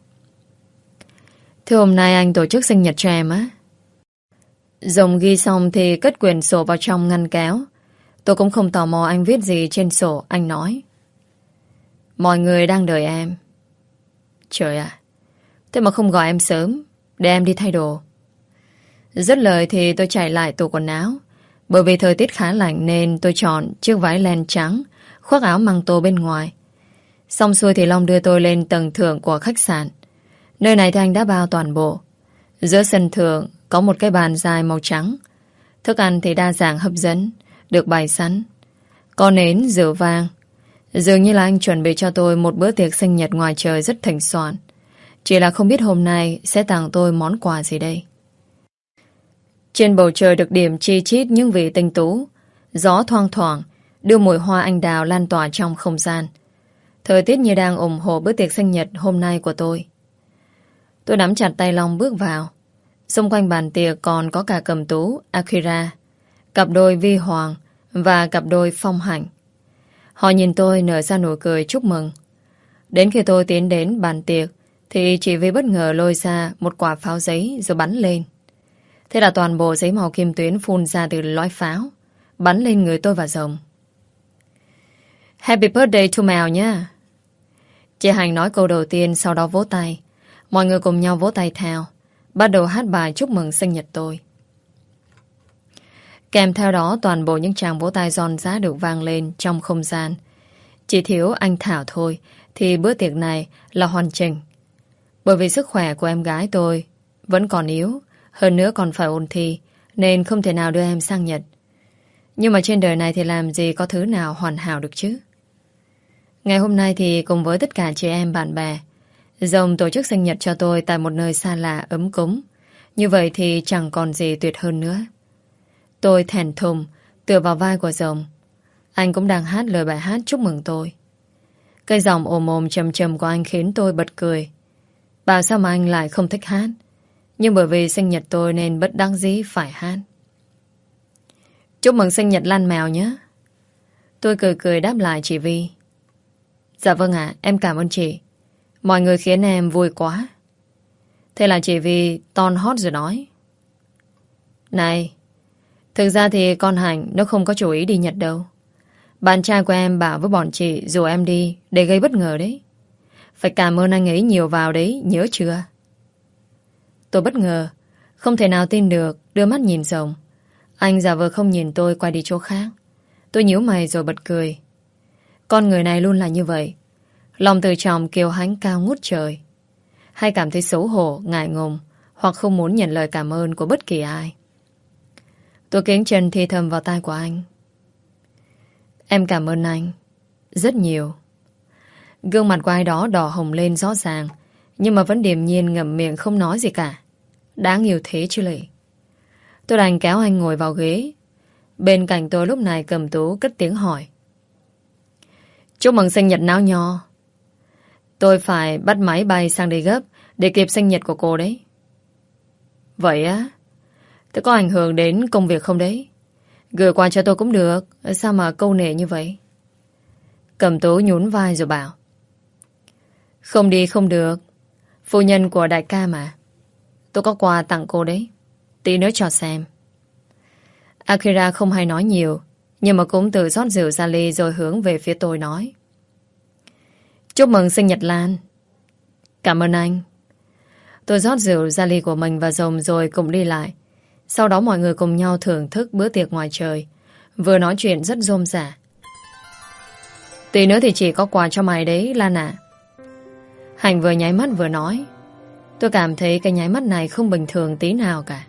Thế hôm nay anh tổ chức sinh nhật cho em á? Dòng ghi xong thì cất quyển sổ vào trong ngăn kéo. Tôi cũng không tò mò anh viết gì trên sổ. Anh nói: mọi người đang đợi em. Trời ạ, thế mà không gọi em sớm để em đi thay đồ. Dứt lời thì tôi chạy lại tủ quần áo. Bởi vì thời tiết khá lạnh nên tôi chọn chiếc váy len trắng, khoác áo măng tô bên ngoài. Xong xuôi thì Long đưa tôi lên tầng thượng của khách sạn. Nơi này thì anh đã bao toàn bộ. Giữa sân thượng có một cái bàn dài màu trắng. Thức ăn thì đa dạng hấp dẫn, được bày sẵn. Có nến, rượu vang. Dường như là anh chuẩn bị cho tôi một bữa tiệc sinh nhật ngoài trời rất thịnh soạn. Chỉ là không biết hôm nay sẽ tặng tôi món quà gì đây. Trên bầu trời được điểm chi chít những vị tinh tú. Gió thoang thoảng đưa mùi hoa anh đào lan tỏa trong không gian. Thời tiết như đang ủng hộ bữa tiệc sinh nhật hôm nay của tôi. Tôi nắm chặt tay Long bước vào. Xung quanh bàn tiệc còn có cả Cẩm Tú, Akira, cặp đôi Vi Hoàng và cặp đôi Phong Hạnh. Họ nhìn tôi nở ra nụ cười chúc mừng. Đến khi tôi tiến đến bàn tiệc thì chị Vi bất ngờ lôi ra một quả pháo giấy rồi bắn lên. Thế là toàn bộ giấy màu kim tuyến phun ra từ lưỡi pháo, bắn lên người tôi và Rồng. Happy birthday to Mèo nha. Chị Hành nói câu đầu tiên, sau đó vỗ tay. Mọi người cùng nhau vỗ tay theo, bắt đầu hát bài chúc mừng sinh nhật tôi. Kèm theo đó toàn bộ những tràng vỗ tay giòn giã được vang lên trong không gian. Chỉ thiếu anh Thảo thôi thì bữa tiệc này là hoàn chỉnh. Bởi vì sức khỏe của em gái tôi vẫn còn yếu, hơn nữa còn phải ôn thi, nên không thể nào đưa em sang Nhật. Nhưng mà trên đời này thì làm gì có thứ nào hoàn hảo được chứ. Ngày hôm nay thì cùng với tất cả chị em bạn bè, Rồng tổ chức sinh nhật cho tôi tại một nơi xa lạ ấm cúng. Như vậy thì chẳng còn gì tuyệt hơn nữa. Tôi thèn thùng tựa vào vai của Rồng. Anh cũng đang hát lời bài hát chúc mừng tôi. Cái giọng ồm ồm trầm trầm của anh khiến tôi bật cười. Bảo sao mà anh lại không thích hát. Nhưng bởi vì sinh nhật tôi nên bất đắc dĩ phải hát. Chúc mừng sinh nhật Lan Mèo nhé. Tôi cười cười đáp lại chị Vi. Dạ vâng ạ, em cảm ơn chị. Mọi người khiến em vui quá. Thế là chị Vi ton hót rồi nói: này, thực ra thì con Hạnh nó không có chủ ý đi Nhật đâu. Bạn trai của em bảo với bọn chị dù em đi để gây bất ngờ đấy. Phải cảm ơn anh ấy nhiều vào đấy, nhớ chưa? Tôi bất ngờ, không thể nào tin được, đưa mắt nhìn Rồng. Anh giả vờ không nhìn tôi, quay đi chỗ khác. Tôi nhíu mày rồi bật cười. Con người này luôn là như vậy. Lòng tự trọng kiêu hãnh cao ngút trời. Hay cảm thấy xấu hổ, ngại ngùng, hoặc không muốn nhận lời cảm ơn của bất kỳ ai. Tôi kiếng chân thì thầm vào tai của anh. Em cảm ơn anh rất nhiều. Gương mặt của ai đó đỏ hồng lên rõ ràng, nhưng mà vẫn điềm nhiên ngậm miệng không nói gì cả. Đáng yêu thế chứ lệ. Tôi đành kéo anh ngồi vào ghế. Bên cạnh tôi lúc này Cẩm Tú cất tiếng hỏi: chúc mừng sinh nhật Náo Nho. Tôi phải bắt máy bay sang đây gấp để kịp sinh nhật của cô đấy. Vậy á? Thế có ảnh hưởng đến công việc không đấy? Gửi qua cho tôi cũng được. Sao mà câu nệ như vậy? Cẩm Tú nhún vai rồi bảo. Không đi không được. Phu nhân của đại ca mà. Tôi có quà tặng cô đấy. Tí nữa cho xem. Akira không hay nói nhiều, nhưng mà cũng tự rót rượu ra ly rồi hướng về phía tôi nói. Chúc mừng sinh nhật Lan. Cảm ơn anh. Tôi rót rượu ra ly của mình và rồng rồi cùng đi lại. Sau đó mọi người cùng nhau thưởng thức bữa tiệc ngoài trời, vừa nói chuyện rất rôm rả. Tí nữa thì chỉ có quà cho mày đấy Lan à. Hành vừa nháy mắt vừa nói. Tôi cảm thấy cái nháy mắt này không bình thường tí nào cả.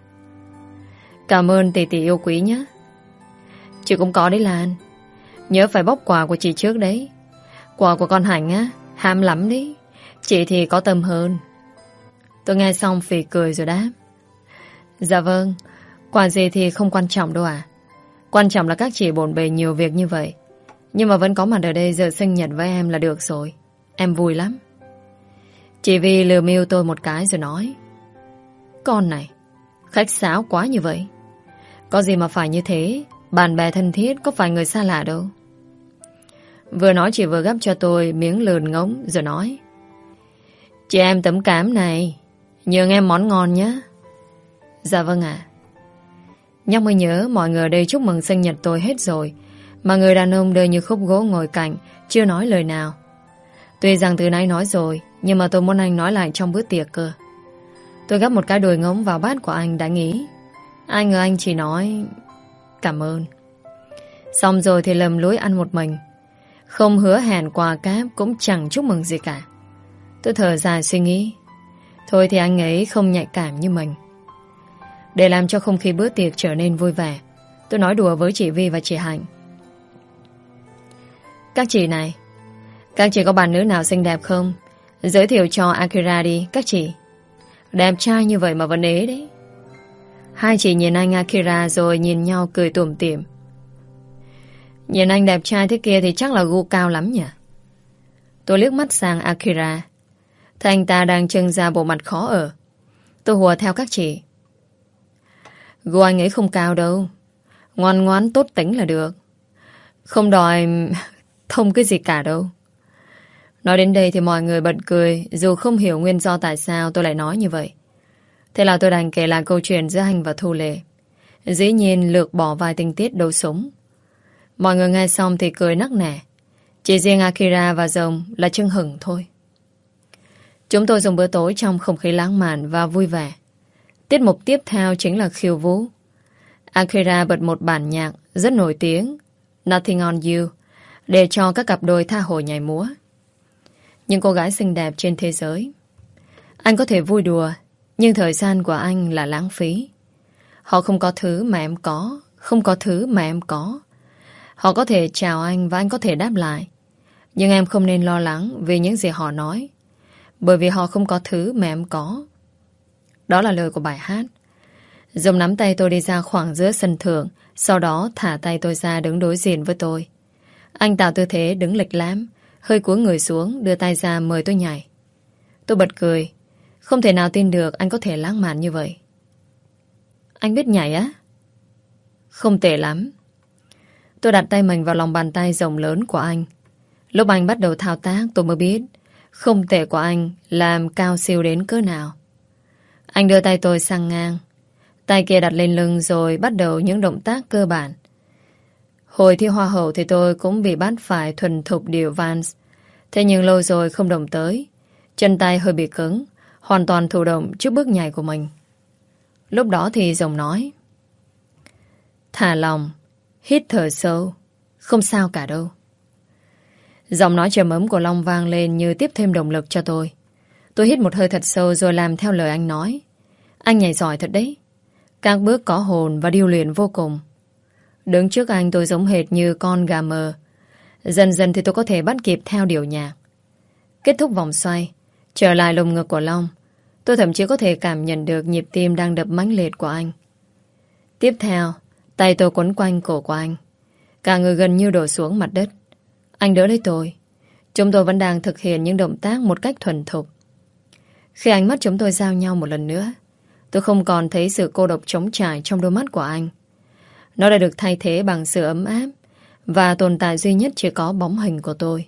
Cảm ơn tỷ tỷ yêu quý nhé. Chị cũng có đấy Lan. Nhớ phải bóc quà của chị trước đấy. Quà của con Hành á, ham lắm đấy. Chị thì có tâm hơn. Tôi nghe xong phì cười rồi đáp. Dạ vâng. Quà gì thì không quan trọng đâu à. Quan trọng là các chị bộn bề nhiều việc như vậy. Nhưng mà vẫn có mặt ở đây giờ sinh nhật với em là được rồi. Em vui lắm. Chị Vi lừa mưu tôi một cái rồi nói. Con này, khách sáo quá như vậy. Có gì mà phải như thế. Bạn bè thân thiết có phải người xa lạ đâu. Vừa nói chị vừa gắp cho tôi miếng lườn ngỗng rồi nói. Chị em tấm cám này, nhường em món ngon nhé. Dạ vâng ạ. Nhóc mới nhớ mọi người ở đây chúc mừng sinh nhật tôi hết rồi, mà người đàn ông đời như khúc gỗ ngồi cạnh chưa nói lời nào. Tuy rằng từ nãy nói rồi, nhưng mà tôi muốn anh nói lại trong bữa tiệc cơ. Tôi gắp một cái đùi ngỗng vào bát của anh đã nghĩ. Ai ngờ anh chỉ nói cảm ơn. Xong rồi thì lầm lối ăn một mình, không hứa hẹn quà cáp, cũng chẳng chúc mừng gì cả. Tôi thở dài suy nghĩ. Thôi thì anh ấy không nhạy cảm như mình. Để làm cho không khí bữa tiệc trở nên vui vẻ, tôi nói đùa với chị Vi và chị Hạnh. Các chị này, các chị có bạn nữ nào xinh đẹp không? Giới thiệu cho Akira đi các chị. Đẹp trai như vậy mà vẫn ế đấy. Hai chị nhìn anh Akira rồi nhìn nhau cười tủm tỉm. Nhìn anh đẹp trai thế kia thì chắc là gu cao lắm nhỉ. Tôi liếc mắt sang Akira, thấy anh ta đang trưng ra bộ mặt khó ở. Tôi hùa theo các chị. Gu anh ấy không cao đâu. Ngoan ngoãn tốt tính là được. Không đòi thông cái gì cả đâu. Nói đến đây thì mọi người bật cười, dù không hiểu nguyên do tại sao tôi lại nói như vậy. Thế là tôi đành kể lại câu chuyện giữa Hành và Thu Lệ. Dĩ nhiên lược bỏ vài tình tiết đấu súng. Mọi người nghe xong thì cười nắc nẻ. Chỉ riêng Akira và Rồng là chưng hửng thôi. Chúng tôi dùng bữa tối trong không khí lãng mạn và vui vẻ. Tiết mục tiếp theo chính là khiêu vũ. Akira bật một bản nhạc rất nổi tiếng, Nothing on You, để cho các cặp đôi tha hồ nhảy múa. Những cô gái xinh đẹp trên thế giới. Anh có thể vui đùa, nhưng thời gian của anh là lãng phí. Họ không có thứ mà em có, không có thứ mà em có. Họ có thể chào anh và anh có thể đáp lại. Nhưng em không nên lo lắng vì những gì họ nói, bởi vì họ không có thứ mà em có. Đó là lời của bài hát. Rồng nắm tay tôi đi ra khoảng giữa sân thượng, sau đó thả tay tôi ra đứng đối diện với tôi. Anh tạo tư thế đứng lịch lãm, hơi cúi người xuống, đưa tay ra mời tôi nhảy. Tôi bật cười. Không thể nào tin được anh có thể lãng mạn như vậy. Anh biết nhảy á? Không tệ lắm. Tôi đặt tay mình vào lòng bàn tay rộng lớn của anh. Lúc anh bắt đầu thao tác tôi mới biết không tệ của anh làm cao siêu đến cỡ nào. Anh đưa tay tôi sang ngang, tay kia đặt lên lưng rồi bắt đầu những động tác cơ bản. Hồi thi hoa hậu thì tôi cũng bị bắt phải thuần thục điệu Vans. Thế nhưng lâu rồi không động tới, chân tay hơi bị cứng, hoàn toàn thụ động trước bước nhảy của mình. Lúc đó thì Rồng nói: thả lòng, hít thở sâu, không sao cả đâu. Giọng nói trầm ấm của Long vang lên như tiếp thêm động lực cho tôi. Tôi hít một hơi thật sâu rồi làm theo lời anh nói. Anh nhảy giỏi thật đấy. Các bước có hồn và điêu luyện vô cùng. Đứng trước anh tôi giống hệt như con gà mờ. Dần dần thì tôi có thể bắt kịp theo điệu nhạc. Kết thúc vòng xoay, trở lại lồng ngực của Long, tôi thậm chí có thể cảm nhận được nhịp tim đang đập mãnh liệt của anh. Tiếp theo, tay tôi quấn quanh cổ của anh. Cả người gần như đổ xuống mặt đất. Anh đỡ lấy tôi. Chúng tôi vẫn đang thực hiện những động tác một cách thuần thục. Khi ánh mắt chúng tôi giao nhau một lần nữa, tôi không còn thấy sự cô độc trống trải trong đôi mắt của anh. Nó đã được thay thế bằng sự ấm áp, và tồn tại duy nhất chỉ có bóng hình của tôi.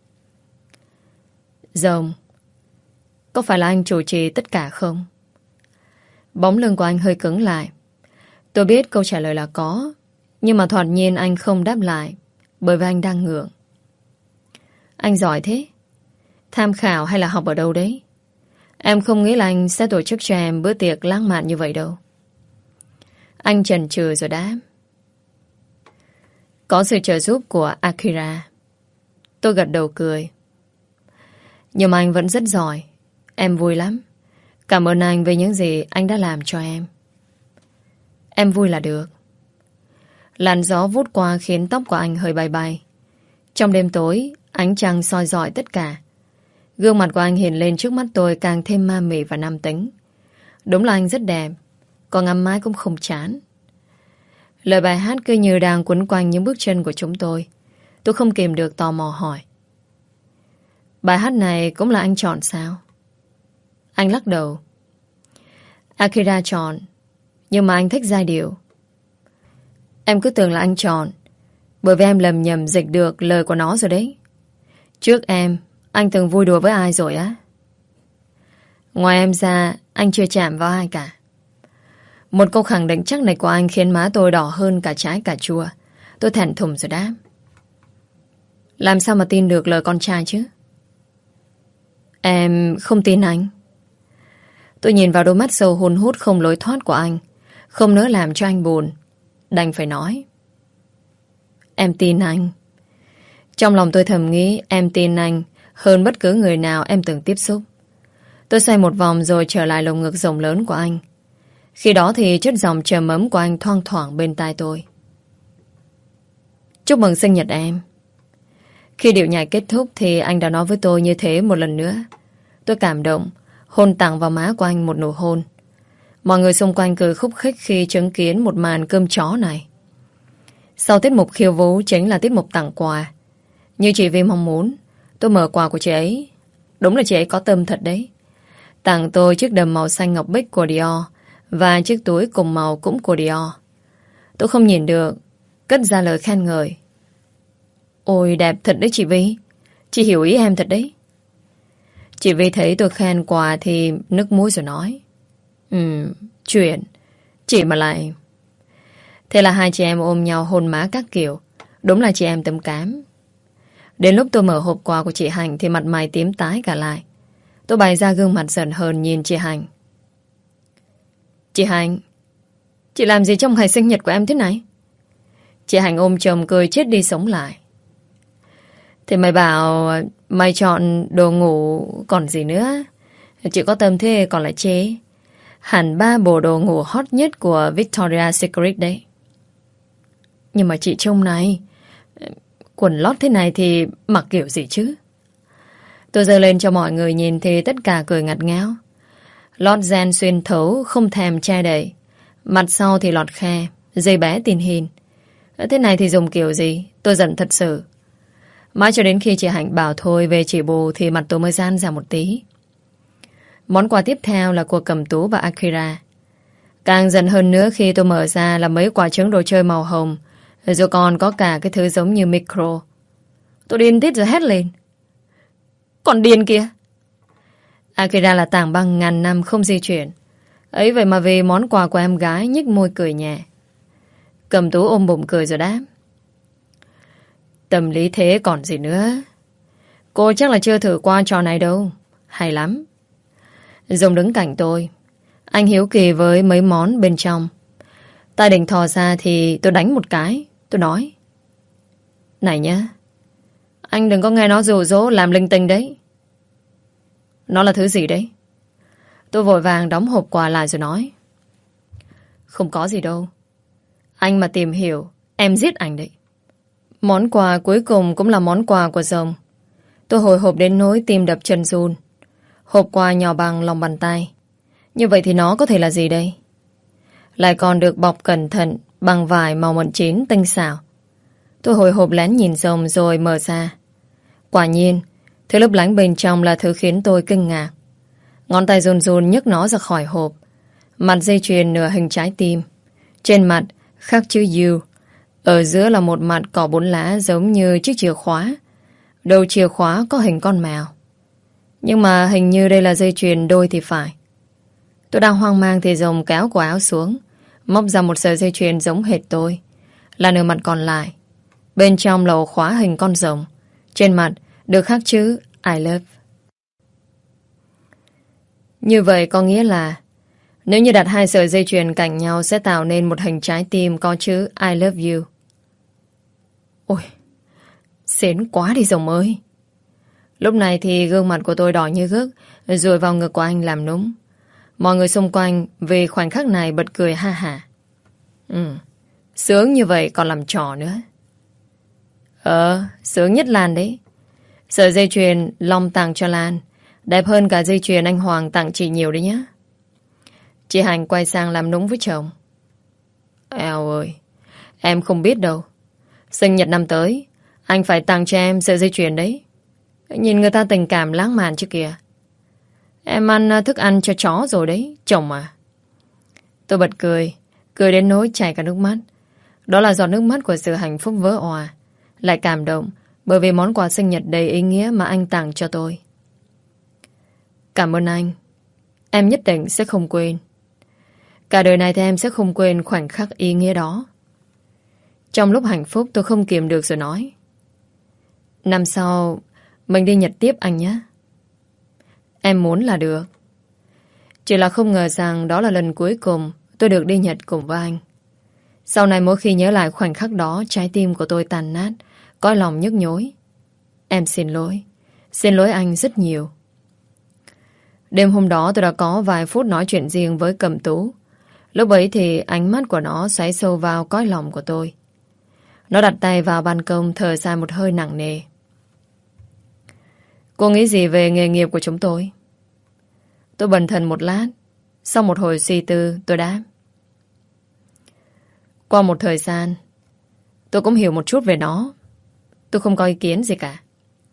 Rồng, có phải là anh chủ trì tất cả không? Bóng lưng của anh hơi cứng lại. Tôi biết câu trả lời là có, nhưng mà thoạt nhiên anh không đáp lại, bởi vì anh đang ngượng. Anh giỏi thế. Tham khảo hay là học ở đâu đấy? Em không nghĩ là anh sẽ tổ chức cho em bữa tiệc lãng mạn như vậy đâu. Anh chần chừ rồi đáp. Có sự trợ giúp của Akira. Tôi gật đầu cười. Nhưng mà anh vẫn rất giỏi. Em vui lắm. Cảm ơn anh về những gì anh đã làm cho em. Em vui là được. Làn gió vút qua khiến tóc của anh hơi bay bay. Trong đêm tối, ánh trăng soi rọi tất cả. Gương mặt của anh hiện lên trước mắt tôi càng thêm ma mị và nam tính. Đúng là anh rất đẹp, còn ngắm mãi cũng không chán. Lời bài hát cứ như đang quấn quanh những bước chân của chúng tôi. Tôi không kìm được tò mò hỏi. Bài hát này cũng là anh chọn sao? Anh lắc đầu. Akira chọn, nhưng mà anh thích giai điệu. Em cứ tưởng là anh chọn, bởi vì em lầm nhầm dịch được lời của nó rồi đấy. Trước em, anh từng vui đùa với ai rồi á? Ngoài em ra, anh chưa chạm vào ai cả. Một câu khẳng định chắc này của anh khiến má tôi đỏ hơn cả trái cà chua. Tôi thẹn thùng rồi đáp. Làm sao mà tin được lời con trai chứ? Em không tin anh. Tôi nhìn vào đôi mắt sâu hun hút không lối thoát của anh, không nỡ làm cho anh buồn, đành phải nói. Em tin anh. Trong lòng tôi thầm nghĩ em tin anh hơn bất cứ người nào em từng tiếp xúc. Tôi xoay một vòng rồi trở lại lồng ngực rộng lớn của anh. Khi đó thì chất giọng trầm ấm của anh thoang thoảng bên tai tôi. Chúc mừng sinh nhật em. Khi điệu nhảy kết thúc thì anh đã nói với tôi như thế một lần nữa. Tôi cảm động, hôn tặng vào má của anh một nụ hôn. Mọi người xung quanh cười khúc khích khi chứng kiến một màn cơm chó này. Sau tiết mục khiêu vũ chính là tiết mục tặng quà. Như chị Vi mong muốn, tôi mở quà của chị ấy. Đúng là chị ấy có tâm thật đấy. Tặng tôi chiếc đầm màu xanh ngọc bích của Dior và chiếc túi cùng màu cũng của Dior. Tôi không nhìn được, cất ra lời khen ngợi. Ôi đẹp thật đấy chị Vi. Chị hiểu ý em thật đấy. Chị Vi thấy tôi khen quà thì nức mũi rồi nói. Ừ, chuyện. Chị mà lại. Thế là hai chị em ôm nhau hôn má các kiểu. Đúng là chị em tấm cám. Đến lúc tôi mở hộp quà của chị Hành thì mặt mày tím tái cả lại. Tôi bày ra gương mặt giận hờn nhìn chị Hành. Chị Hành, chị làm gì trong ngày sinh nhật của em thế này? Chị Hành ôm chồng cười chết đi sống lại. Thì mày bảo mày chọn đồ ngủ còn gì nữa. Chị có tâm thế còn lại chê. Hẳn ba bộ đồ ngủ hot nhất của Victoria's Secret đấy. Nhưng mà chị trông này, quần lót thế này thì mặc kiểu gì chứ? Tôi giơ lên cho mọi người nhìn thì tất cả cười ngặt ngáo. Lót gen xuyên thấu không thèm che đậy. Mặt sau thì lọt khe, dây bé tin hin. Thế này thì dùng kiểu gì? Tôi giận thật sự. Mãi cho đến khi chị Hạnh bảo thôi về chỉ bù thì mặt tôi mới gian ra một tí. Món quà tiếp theo là của Cẩm Tú và Akira. Càng giận hơn nữa khi tôi mở ra là mấy quả trứng đồ chơi màu hồng, rồi còn có cả cái thứ giống như micro. Tôi điên tiết rồi hét lên. Còn điên kìa. Akira là tảng băng ngàn năm không di chuyển. Ấy vậy mà vì món quà của em gái nhếch môi cười nhẹ. Cẩm Tú ôm bụng cười rồi đáp. Tâm lý thế còn gì nữa. Cô chắc là chưa thử qua trò này đâu. Hay lắm. Dung đứng cạnh tôi. Anh hiếu kỳ với mấy món bên trong. Tay định thò ra thì tôi đánh một cái. Tôi nói. Này nhá, anh đừng có nghe nó rủ rỗ làm linh tinh đấy. Nó là thứ gì đấy? Tôi vội vàng đóng hộp quà lại rồi nói. Không có gì đâu. Anh mà tìm hiểu, em giết anh đấy. Món quà cuối cùng cũng là món quà của Rồng. Tôi hồi hộp đến nỗi tim đập chân run. Hộp quà nhỏ bằng lòng bàn tay. Như vậy thì nó có thể là gì đây? Lại còn được bọc cẩn thận bằng vải màu mận chín tinh xảo. Tôi hồi hộp lén nhìn Rồng rồi mở ra. Quả nhiên, thứ lấp lánh bên trong là thứ khiến tôi kinh ngạc. Ngón tay run run nhấc nó ra khỏi hộp. Mặt dây chuyền nửa hình trái tim. Trên mặt khắc chữ U. Ở giữa là một mặt cỏ bốn lá giống như chiếc chìa khóa. Đầu chìa khóa có hình con mèo. Nhưng mà hình như đây là dây chuyền đôi thì phải. Tôi đang hoang mang thì Rồng kéo cổ áo xuống, móc ra một sợi dây chuyền giống hệt tôi. Là nửa mặt còn lại. Bên trong là ổ khóa hình con rồng. Trên mặt được khắc chữ I love. Như vậy có nghĩa là nếu như đặt hai sợi dây chuyền cạnh nhau sẽ tạo nên một hình trái tim có chữ I love you. Ôi, xến quá đi Rồng ơi. Lúc này thì gương mặt của tôi đỏ như gấc, rồi vào ngực của anh làm núng. Mọi người xung quanh vì khoảnh khắc này bật cười ha hả. Ừ, sướng như vậy còn làm trò nữa. Ờ, sướng nhất Lan đấy. Sợi dây chuyền Long tặng cho Lan đẹp hơn cả dây chuyền anh Hoàng tặng chị nhiều đấy nhá. Chị Hành quay sang làm nũng với chồng. Eo ơi, em không biết đâu. Sinh nhật năm tới anh phải tặng cho em sợi dây chuyền đấy. Nhìn người ta tình cảm lãng mạn chứ kìa. Em ăn thức ăn cho chó rồi đấy, chồng à. Tôi bật cười, cười đến nỗi chảy cả nước mắt. Đó là giọt nước mắt của sự hạnh phúc vỡ òa. Lại cảm động bởi vì món quà sinh nhật đầy ý nghĩa mà anh tặng cho tôi. Cảm ơn anh. Em nhất định sẽ không quên. Cả đời này thì em sẽ không quên khoảnh khắc ý nghĩa đó. Trong lúc hạnh phúc tôi không kiềm được rồi nói. Năm sau mình đi Nhật tiếp anh nhé. Em muốn là được. Chỉ là không ngờ rằng đó là lần cuối cùng tôi được đi Nhật cùng với anh. Sau này mỗi khi nhớ lại khoảnh khắc đó, trái tim của tôi tàn nát, cõi lòng nhức nhối. Em xin lỗi. Xin lỗi anh rất nhiều. Đêm hôm đó tôi đã có vài phút nói chuyện riêng với Cẩm Tú. Lúc ấy thì ánh mắt của nó xoáy sâu vào cõi lòng của tôi. Nó đặt tay vào ban công thở dài một hơi nặng nề. Cô nghĩ gì về nghề nghiệp của chúng tôi? Tôi bần thần một lát. Sau một hồi suy tư tôi đáp. Qua một thời gian tôi cũng hiểu một chút về nó. Tôi không có ý kiến gì cả.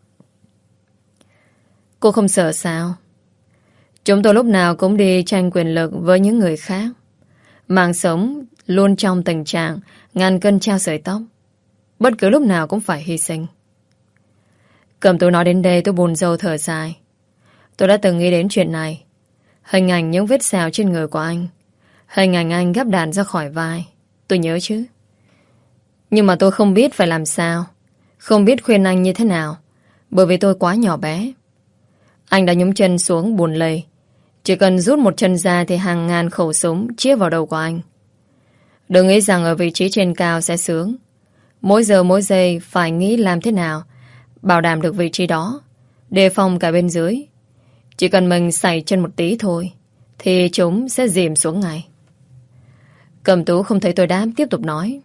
Cô không sợ sao? Chúng tôi lúc nào cũng đi tranh quyền lực với những người khác. Mạng sống luôn trong tình trạng ngàn cân treo sợi tóc. Bất cứ lúc nào cũng phải hy sinh. Cầm tôi nói đến đây tôi buồn rầu thở dài. Tôi đã từng nghĩ đến chuyện này. Hình ảnh những vết sẹo trên người của anh. Hình ảnh anh gắp đạn ra khỏi vai. Tôi nhớ chứ. Nhưng mà tôi không biết phải làm sao. Không biết khuyên anh như thế nào. Bởi vì tôi quá nhỏ bé. Anh đã nhúng chân xuống buồn lầy. Chỉ cần rút một chân ra thì hàng ngàn khẩu súng chĩa vào đầu của anh. Đừng nghĩ rằng ở vị trí trên cao sẽ sướng. Mỗi giờ mỗi giây phải nghĩ làm thế nào bảo đảm được vị trí đó, đề phòng cả bên dưới. Chỉ cần mình sẩy chân một tí thôi thì chúng sẽ dìm xuống ngay. Cẩm Tú không thấy tôi đáp, tiếp tục nói.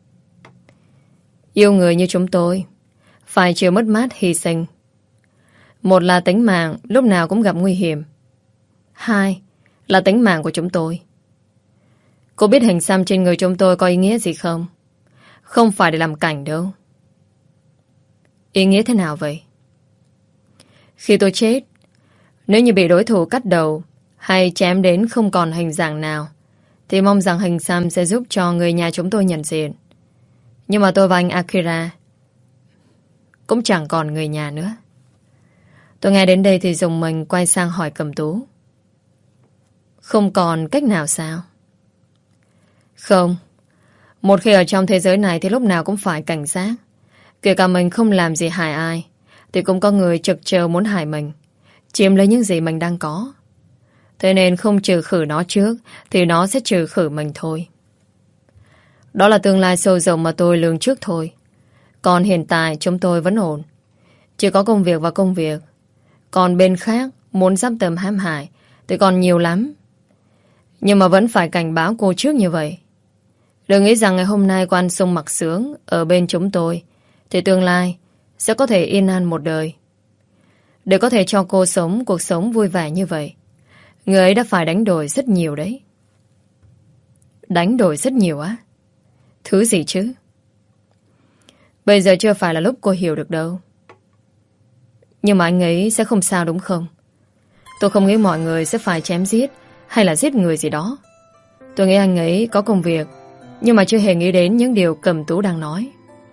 Yêu người như chúng tôi phải chịu mất mát hy sinh. Một là tính mạng lúc nào cũng gặp nguy hiểm. Hai là tính mạng của chúng tôi. Cô biết hình xăm trên người chúng tôi có ý nghĩa gì không? Không phải để làm cảnh đâu. Ý nghĩa thế nào vậy? Khi tôi chết, nếu như bị đối thủ cắt đầu hay chém đến không còn hình dạng nào, thì mong rằng hình xăm sẽ giúp cho người nhà chúng tôi nhận diện. Nhưng mà tôi và anh Akira cũng chẳng còn người nhà nữa. Tôi nghe đến đây thì dùng mình quay sang hỏi Cẩm Tú. Không còn cách nào sao? Không. Một khi ở trong thế giới này thì lúc nào cũng phải cảnh giác. Kể cả mình không làm gì hại ai thì cũng có người trực chờ muốn hại mình, chiếm lấy những gì mình đang có. Thế nên không trừ khử nó trước thì nó sẽ trừ khử mình thôi. Đó là tương lai sâu rộng mà tôi lường trước thôi. Còn hiện tại chúng tôi vẫn ổn. Chỉ có công việc và công việc. Còn bên khác muốn giáp tầm hãm hại thì còn nhiều lắm. Nhưng mà vẫn phải cảnh báo cô trước như vậy. Đừng nghĩ rằng ngày hôm nay cô ăn sung mặc sướng ở bên chúng tôi thì tương lai sẽ có thể yên an một đời. Để có thể cho cô sống cuộc sống vui vẻ như vậy, người ấy đã phải đánh đổi rất nhiều đấy. Đánh đổi rất nhiều á? Thứ gì chứ? Bây giờ chưa phải là lúc cô hiểu được đâu. Nhưng mà anh ấy sẽ không sao đúng không? Tôi không nghĩ mọi người sẽ phải chém giết hay là giết người gì đó. Tôi nghĩ anh ấy có công việc, nhưng mà chưa hề nghĩ đến những điều Cẩm Tú đang nói.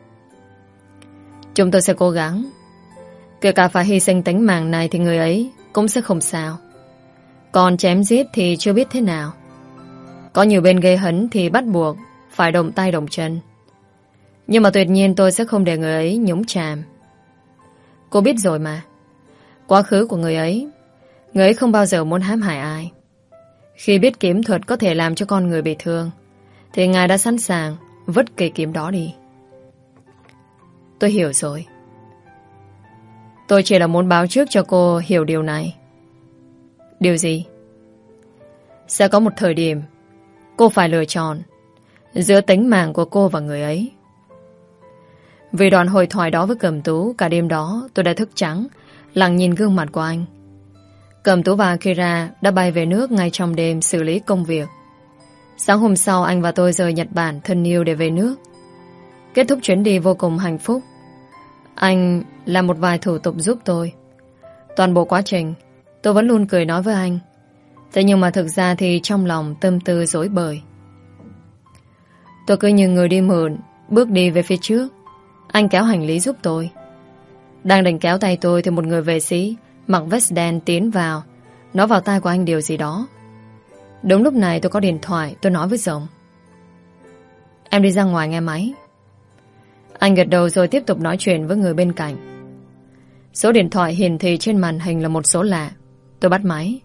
Chúng tôi sẽ cố gắng. Kể cả phải hy sinh tính mạng này thì người ấy cũng sẽ không sao. Còn chém giết thì chưa biết thế nào. Có nhiều bên gây hấn thì bắt buộc phải động tay động chân. Nhưng mà tuyệt nhiên tôi sẽ không để người ấy nhúng chàm. Cô biết rồi mà. Quá khứ của người ấy, người ấy không bao giờ muốn hãm hại ai. Khi biết kiếm thuật có thể làm cho con người bị thương, thì ngài đã sẵn sàng vứt cây kiếm đó đi. Tôi hiểu rồi. Tôi chỉ là muốn báo trước cho cô hiểu điều này. Điều gì? Sẽ có một thời điểm cô phải lựa chọn giữa tính mạng của cô và người ấy. Vì đoạn hội thoại đó với Cẩm Tú, cả đêm đó tôi đã thức trắng, lặng nhìn gương mặt của anh. Cẩm Tú và Akira đã bay về nước ngay trong đêm xử lý công việc. Sáng hôm sau anh và tôi rời Nhật Bản thân yêu để về nước. Kết thúc chuyến đi vô cùng hạnh phúc. Anh làm một vài thủ tục giúp tôi. Toàn bộ quá trình tôi vẫn luôn cười nói với anh. Thế nhưng mà thực ra thì trong lòng tâm tư rối bời. Tôi cứ như người đi mượn, bước đi về phía trước. Anh kéo hành lý giúp tôi. Đang định kéo tay tôi thì một người vệ sĩ mặc vest đen tiến vào, nói vào tai của anh điều gì đó. Đúng lúc này tôi có điện thoại. Tôi nói với Rồng: em đi ra ngoài nghe máy. Anh gật đầu rồi tiếp tục nói chuyện với người bên cạnh. Số điện thoại hiển thị trên màn hình là một số lạ. Tôi bắt máy.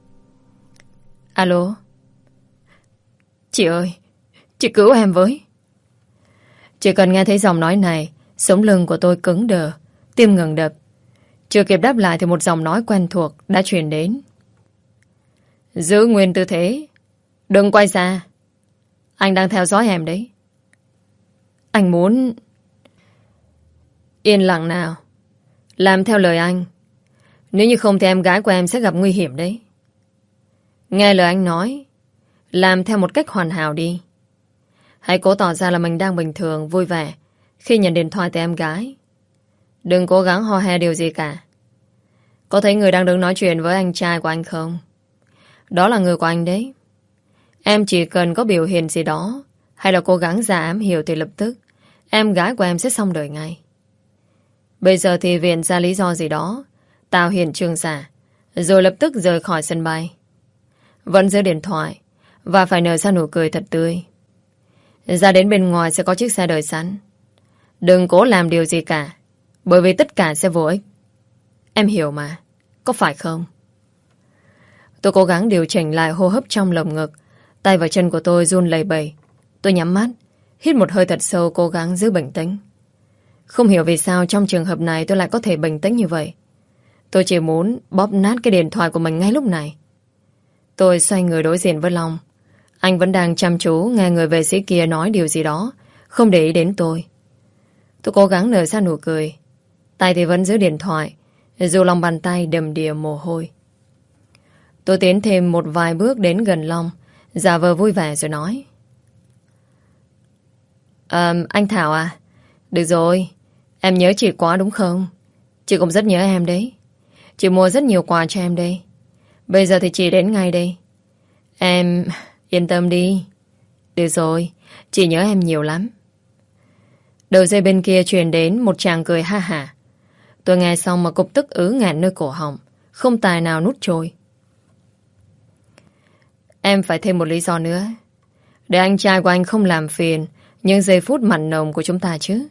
Alo. Chị ơi, chị cứu em với. Chỉ cần nghe thấy giọng nói này, sống lưng của tôi cứng đờ, tim ngừng đập. Chưa kịp đáp lại thì một giọng nói quen thuộc đã truyền đến. Giữ nguyên tư thế, đừng quay ra. Anh đang theo dõi em đấy. Anh muốn... Yên lặng nào. Làm theo lời anh. Nếu như không thì em gái của em sẽ gặp nguy hiểm đấy. Nghe lời anh nói, làm theo một cách hoàn hảo đi. Hãy cố tỏ ra là mình đang bình thường, vui vẻ khi nhận điện thoại từ em gái. Đừng cố gắng hò he điều gì cả. Có thấy người đang đứng nói chuyện với anh trai của anh không? Đó là người của anh đấy. Em chỉ cần có biểu hiện gì đó hay là cố gắng giả ám hiểu thì lập tức em gái của em sẽ xong đời ngay. Bây giờ thì viện ra lý do gì đó, tạo hiện trường giả, rồi lập tức rời khỏi sân bay. Vẫn giữ điện thoại và phải nở ra nụ cười thật tươi. Ra đến bên ngoài sẽ có chiếc xe đợi sẵn. Đừng cố làm điều gì cả, bởi vì tất cả sẽ vô ích. Em hiểu mà, có phải không? Tôi cố gắng điều chỉnh lại hô hấp trong lồng ngực. Tay và chân của tôi run lẩy bẩy. Tôi nhắm mắt, hít một hơi thật sâu, cố gắng giữ bình tĩnh. Không hiểu vì sao trong trường hợp này tôi lại có thể bình tĩnh như vậy. Tôi chỉ muốn bóp nát cái điện thoại của mình ngay lúc này. Tôi xoay người đối diện với Long. Anh vẫn đang chăm chú nghe người vệ sĩ kia nói điều gì đó, không để ý đến tôi. Tôi cố gắng nở ra nụ cười. Tay thì vẫn giữ điện thoại, dù lòng bàn tay đầm đìa mồ hôi. Tôi tiến thêm một vài bước đến gần Long, giả vờ vui vẻ rồi nói: à, anh Thảo à, được rồi, em nhớ chị quá đúng không? Chị cũng rất nhớ em đấy. Chị mua rất nhiều quà cho em đây. Bây giờ thì chị đến ngay đây. Em yên tâm đi. Được rồi, chị nhớ em nhiều lắm. Đầu dây bên kia truyền đến một tràng cười ha hả. Tôi nghe xong mà cục tức ứ nghẹn nơi cổ họng, không tài nào nuốt trôi. Em phải thêm một lý do nữa, để anh trai của anh không làm phiền những giây phút mặn nồng của chúng ta chứ.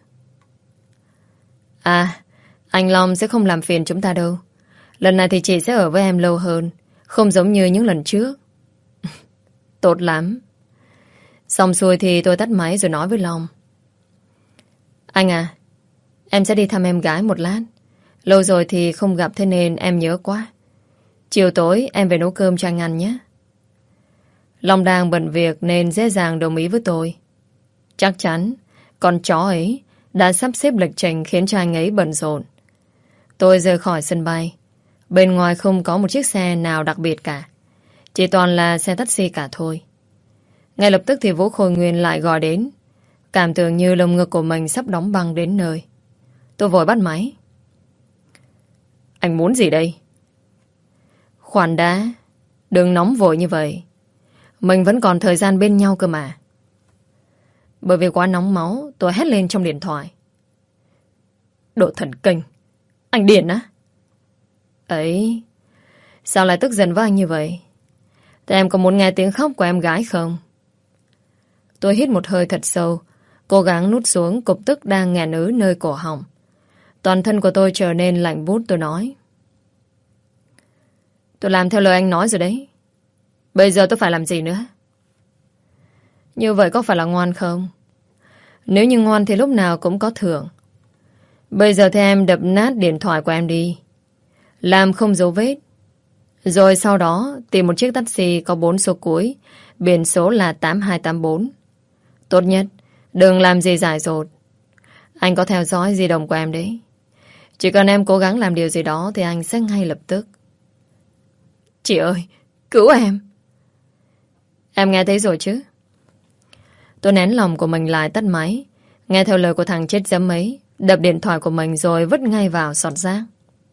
À, anh Long sẽ không làm phiền chúng ta đâu. Lần này thì chị sẽ ở với em lâu hơn, không giống như những lần trước. Tốt lắm. Xong xuôi thì tôi tắt máy rồi nói với Long: anh à, em sẽ đi thăm em gái một lát. Lâu rồi thì không gặp thế nên em nhớ quá. Chiều tối em về nấu cơm cho anh ăn nhé. Long đang bận việc nên dễ dàng đồng ý với tôi. Chắc chắn con chó ấy đã sắp xếp lịch trình khiến cho anh ấy bận rộn. Tôi rời khỏi sân bay. Bên ngoài không có một chiếc xe nào đặc biệt cả, chỉ toàn là xe taxi cả thôi. Ngay lập tức thì Vũ Khôi Nguyên lại gọi đến. Cảm tưởng như lồng ngực của mình sắp đóng băng đến nơi. Tôi vội bắt máy. Anh muốn gì đây? Khoan đã. Đừng nóng vội như vậy. Mình vẫn còn thời gian bên nhau cơ mà. Bởi vì quá nóng máu, tôi hét lên trong điện thoại. Đồ thần kinh. Anh điên á? Ấy, sao lại tức giận với anh như vậy? Thế em có muốn nghe tiếng khóc của em gái không? Tôi hít một hơi thật sâu, cố gắng nuốt xuống cục tức đang nghẹn ứ nơi cổ họng. Toàn thân của tôi trở nên lạnh buốt. Tôi nói, tôi làm theo lời anh nói rồi đấy. Bây giờ tôi phải làm gì nữa? Như vậy có phải là ngoan không? Nếu như ngoan thì lúc nào cũng có thưởng. Bây giờ thì em đập nát điện thoại của em đi, làm không dấu vết. Rồi sau đó tìm một chiếc taxi có bốn số cuối, biển số là tám hai tám bốn. Tốt nhất đừng làm gì dại dột. Anh có theo dõi di động của em đấy. Chỉ cần em cố gắng làm điều gì đó thì anh sẽ ngay lập tức. Chị ơi, cứu em. Em nghe thấy rồi chứ? Tôi nén lòng của mình lại, tắt máy, nghe theo lời của thằng chết dấm ấy, đập điện thoại của mình rồi vứt ngay vào xọt rác.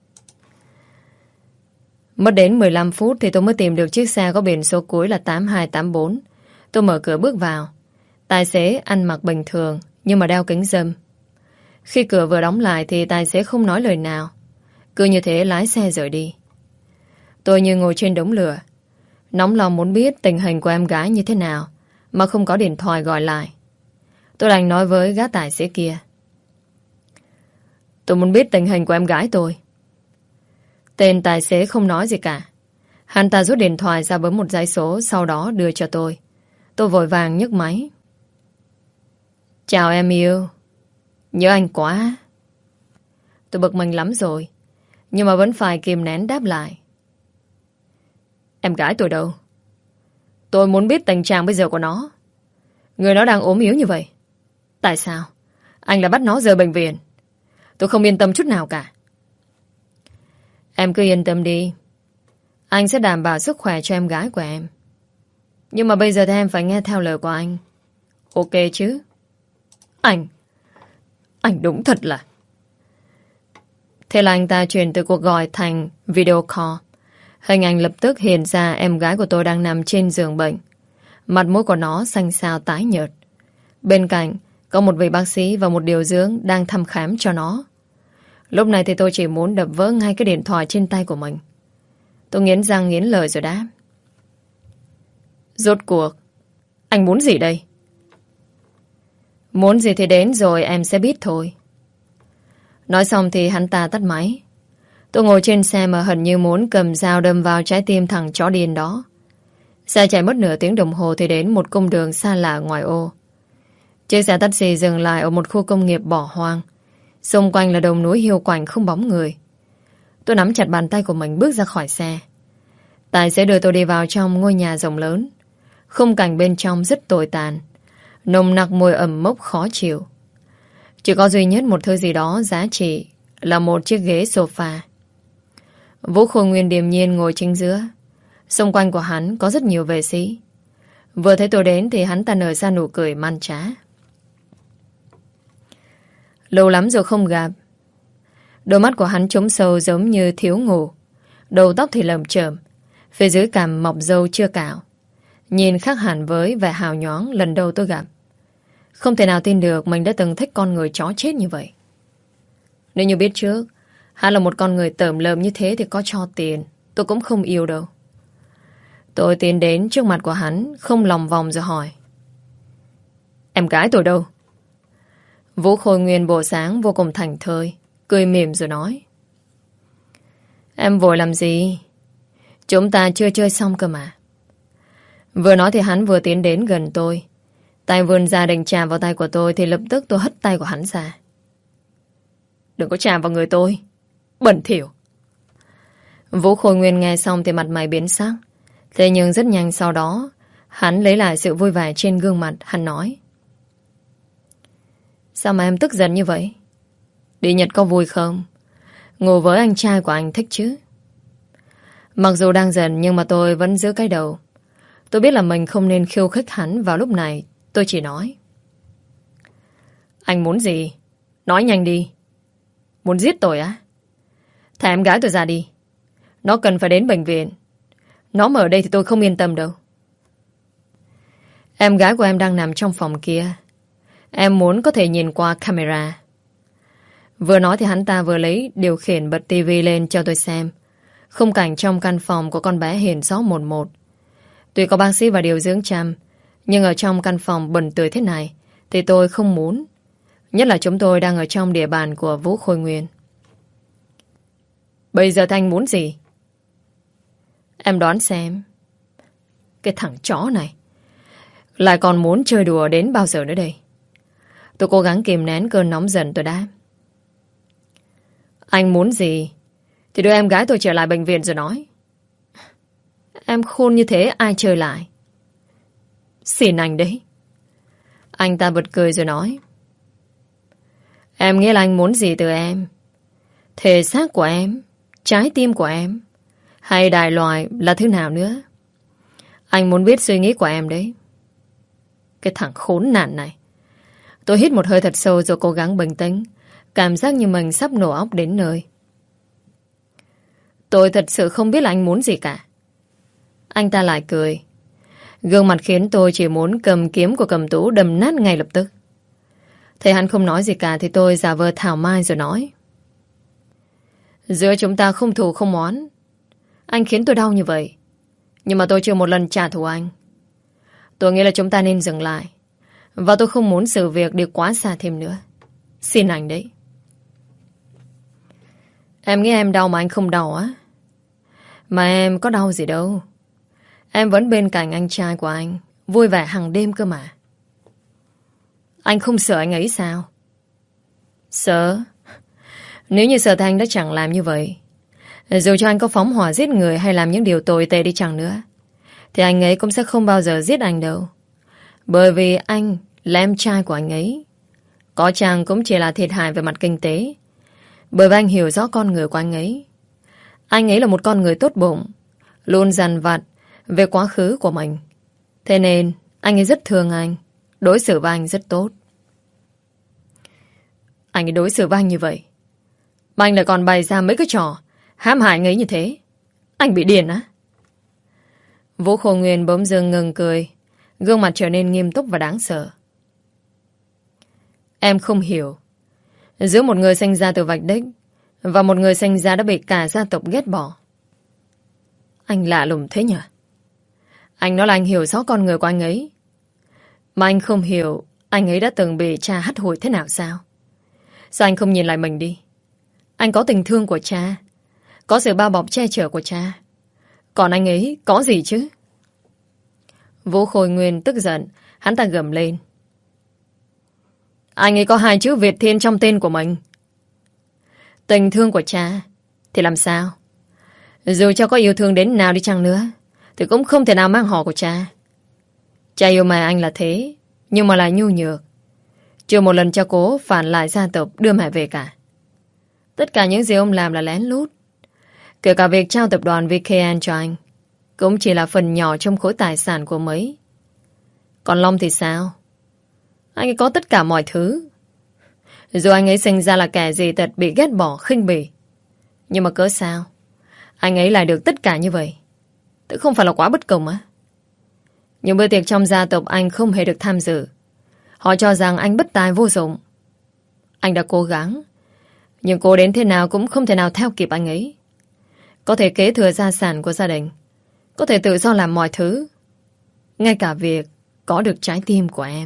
Mất đến mười lăm phút thì tôi mới tìm được chiếc xe có biển số cuối là tám hai tám bốn. Tôi mở cửa bước vào. Tài xế ăn mặc bình thường nhưng mà đeo kính râm. Khi cửa vừa đóng lại thì tài xế không nói lời nào, cứ như thế lái xe rời đi. Tôi như ngồi trên đống lửa, nóng lòng muốn biết tình hình của em gái như thế nào mà không có điện thoại gọi lại. Tôi đành nói với gã tài xế kia, tôi muốn biết tình hình của em gái tôi. Tên tài xế không nói gì cả. Hắn ta rút điện thoại ra bấm một dãy số, sau đó đưa cho tôi. Tôi vội vàng nhấc máy. Chào em yêu. Nhớ anh quá. Tôi bực mình lắm rồi, nhưng mà vẫn phải kìm nén đáp lại. Em gái tôi đâu? Tôi muốn biết tình trạng bây giờ của nó. Người nó đang ốm yếu như vậy. Tại sao anh lại bắt nó rời bệnh viện? Tôi không yên tâm chút nào cả. Em cứ yên tâm đi, anh sẽ đảm bảo sức khỏe cho em gái của em. Nhưng mà bây giờ thì em phải nghe theo lời của anh. Ok chứ? Anh Anh đúng thật là. Thế là anh ta chuyển từ cuộc gọi thành video call. Hình ảnh lập tức hiện ra em gái của tôi đang nằm trên giường bệnh. Mặt mũi của nó xanh xao tái nhợt. Bên cạnh có một vị bác sĩ và một điều dưỡng đang thăm khám cho nó. Lúc này thì tôi chỉ muốn đập vỡ ngay cái điện thoại trên tay của mình. Tôi nghiến răng nghiến lợi rồi đáp. Rốt cuộc anh muốn gì đây? Muốn gì thì đến rồi em sẽ biết thôi. Nói xong thì hắn ta tắt máy. Tôi ngồi trên xe mà hình như muốn cầm dao đâm vào trái tim thằng chó điên đó. Xe chạy mất nửa tiếng đồng hồ thì đến một cung đường xa lạ ngoài ô. Chiếc xe taxi dừng lại ở một khu công nghiệp bỏ hoang. Xung quanh là đồng núi hiu quạnh không bóng người. Tôi nắm chặt bàn tay của mình bước ra khỏi xe. Tài xế đưa tôi đi vào trong ngôi nhà rộng lớn. Khung cảnh bên trong rất tồi tàn, nồng nặc mùi ẩm mốc khó chịu. Chỉ có duy nhất một thứ gì đó giá trị là một chiếc ghế sofa. Vũ Khôi Nguyên điềm nhiên ngồi chính giữa. Xung quanh của hắn có rất nhiều vệ sĩ. Vừa thấy tôi đến thì hắn ta nở ra nụ cười man trá. Lâu lắm rồi không gặp. Đôi mắt của hắn trống sâu giống như thiếu ngủ. Đầu tóc thì lởm chởm, phía dưới cằm mọc râu chưa cạo. Nhìn khác hẳn với vẻ hào nhoáng lần đầu tôi gặp. Không thể nào tin được mình đã từng thích con người chó chết như vậy. Nếu như biết trước hắn là một con người tởm lợm như thế thì có cho tiền tôi cũng không yêu đâu. Tôi tiến đến trước mặt của hắn, không lòng vòng rồi hỏi. Em gái tôi đâu? Vũ Khôi Nguyên bộ sáng vô cùng thảnh thơi, cười mỉm rồi nói. Em vội làm gì? Chúng ta chưa chơi xong cơ mà. Vừa nói thì hắn vừa tiến đến gần tôi. Tay vươn ra định chạm vào tay của tôi thì lập tức tôi hất tay của hắn ra. Đừng có chạm vào người tôi, bẩn thỉu. Vũ Khôi Nguyên nghe xong thì mặt mày biến sắc. Thế nhưng rất nhanh sau đó hắn lấy lại sự vui vẻ trên gương mặt. Hắn nói. Sao mà em tức giận như vậy? Đi Nhật có vui không? Ngủ với anh trai của anh thích chứ? Mặc dù đang giận nhưng mà tôi vẫn giữ cái đầu. Tôi biết là mình không nên khiêu khích hắn vào lúc này. Tôi chỉ nói. Anh muốn gì? Nói nhanh đi. Muốn giết tôi á? Thả em gái tôi ra đi. Nó cần phải đến bệnh viện. Nó mà ở đây thì tôi không yên tâm đâu. Em gái của em đang nằm trong phòng kia. Em muốn có thể nhìn qua camera. Vừa nói thì hắn ta vừa lấy điều khiển bật tivi lên cho tôi xem. Khung cảnh trong căn phòng của con bé hiện rõ một một. Tuy có bác sĩ và điều dưỡng chăm, nhưng ở trong căn phòng bẩn tươi thế này thì tôi không muốn. Nhất là chúng tôi đang ở trong địa bàn của Vũ Khôi Nguyên. Bây giờ Thanh muốn gì? Em đoán xem. Cái thằng chó này lại còn muốn chơi đùa đến bao giờ nữa đây? Tôi cố gắng kìm nén cơn nóng giận tôi đáp. Anh muốn gì thì đưa em gái tôi trở lại bệnh viện rồi nói. Em khôn như thế ai chơi lại? Xỉn anh đấy. Anh ta bật cười rồi nói. Em nghĩ là anh muốn gì từ em? Thể xác của em, trái tim của em, hay đại loại là thứ nào nữa? Anh muốn biết suy nghĩ của em đấy. Cái thằng khốn nạn này. Tôi hít một hơi thật sâu rồi cố gắng bình tĩnh. Cảm giác như mình sắp nổ óc đến nơi. Tôi thật sự không biết là anh muốn gì cả. Anh ta lại cười. Gương mặt khiến tôi chỉ muốn cầm kiếm của Cầm Tú đâm nát ngay lập tức. Thấy hắn không nói gì cả thì tôi giả vờ thảo mai rồi nói. Giữa chúng ta không thù không oán. Anh khiến tôi đau như vậy, nhưng mà tôi chưa một lần trả thù anh. Tôi nghĩ là chúng ta nên dừng lại. Và tôi không muốn sự việc đi quá xa thêm nữa. Xin anh đấy. Em nghĩ em đau mà anh không đau á? Mà em có đau gì đâu. Em vẫn bên cạnh anh trai của anh, vui vẻ hàng đêm cơ mà. Anh không sợ anh ấy sao? Sợ? Nếu như sợ thì anh đã chẳng làm như vậy. Dù cho anh có phóng hỏa giết người hay làm những điều tồi tệ đi chẳng nữa, thì anh ấy cũng sẽ không bao giờ giết anh đâu. Bởi vì anh là em trai của anh ấy. Có chăng cũng chỉ là thiệt hại về mặt kinh tế. Bởi vì anh hiểu rõ con người của anh ấy. Anh ấy là một con người tốt bụng, luôn dằn vặt về quá khứ của mình. Thế nên anh ấy rất thương anh, đối xử với anh rất tốt. Anh ấy đối xử với anh như vậy mà anh lại còn bày ra mấy cái trò hãm hại anh ấy như thế. Anh bị điên á? Vũ Khôi Nguyên bỗng dưng ngừng cười, gương mặt trở nên nghiêm túc và đáng sợ. Em không hiểu. Giữa một người sinh ra từ vạch đích và một người sinh ra đã bị cả gia tộc ghét bỏ. Anh lạ lùng thế nhỉ? Anh nói là anh hiểu rõ con người của anh ấy, mà anh không hiểu anh ấy đã từng bị cha hắt hủi thế nào sao? Sao anh không nhìn lại mình đi? Anh có tình thương của cha, có sự bao bọc che chở của cha. Còn anh ấy có gì chứ? Vũ Khôi Nguyên tức giận, hắn ta gầm lên. Anh ấy có hai chữ Việt Thiên trong tên của mình. Tình thương của cha thì làm sao? Dù cho có yêu thương đến nào đi chăng nữa thì cũng không thể nào mang họ của cha. Cha yêu mẹ anh là thế, nhưng mà lại nhu nhược. Chưa một lần cha cố phản lại gia tộc đưa mẹ về cả. Tất cả những gì ông làm là lén lút. Kể cả việc trao tập đoàn vê ca en cho anh cũng chỉ là phần nhỏ trong khối tài sản của mấy. Còn Long thì sao? Anh ấy có tất cả mọi thứ. Dù anh ấy sinh ra là kẻ gì tật bị ghét bỏ, khinh bỉ, nhưng mà cớ sao anh ấy lại được tất cả như vậy? Tự không phải là quá bất công á? Những bữa tiệc trong gia tộc anh không hề được tham dự. Họ cho rằng anh bất tài vô dụng. Anh đã cố gắng, nhưng cố đến thế nào cũng không thể nào theo kịp anh ấy. Có thể kế thừa gia sản của gia đình, có thể tự do làm mọi thứ, ngay cả việc có được trái tim của em.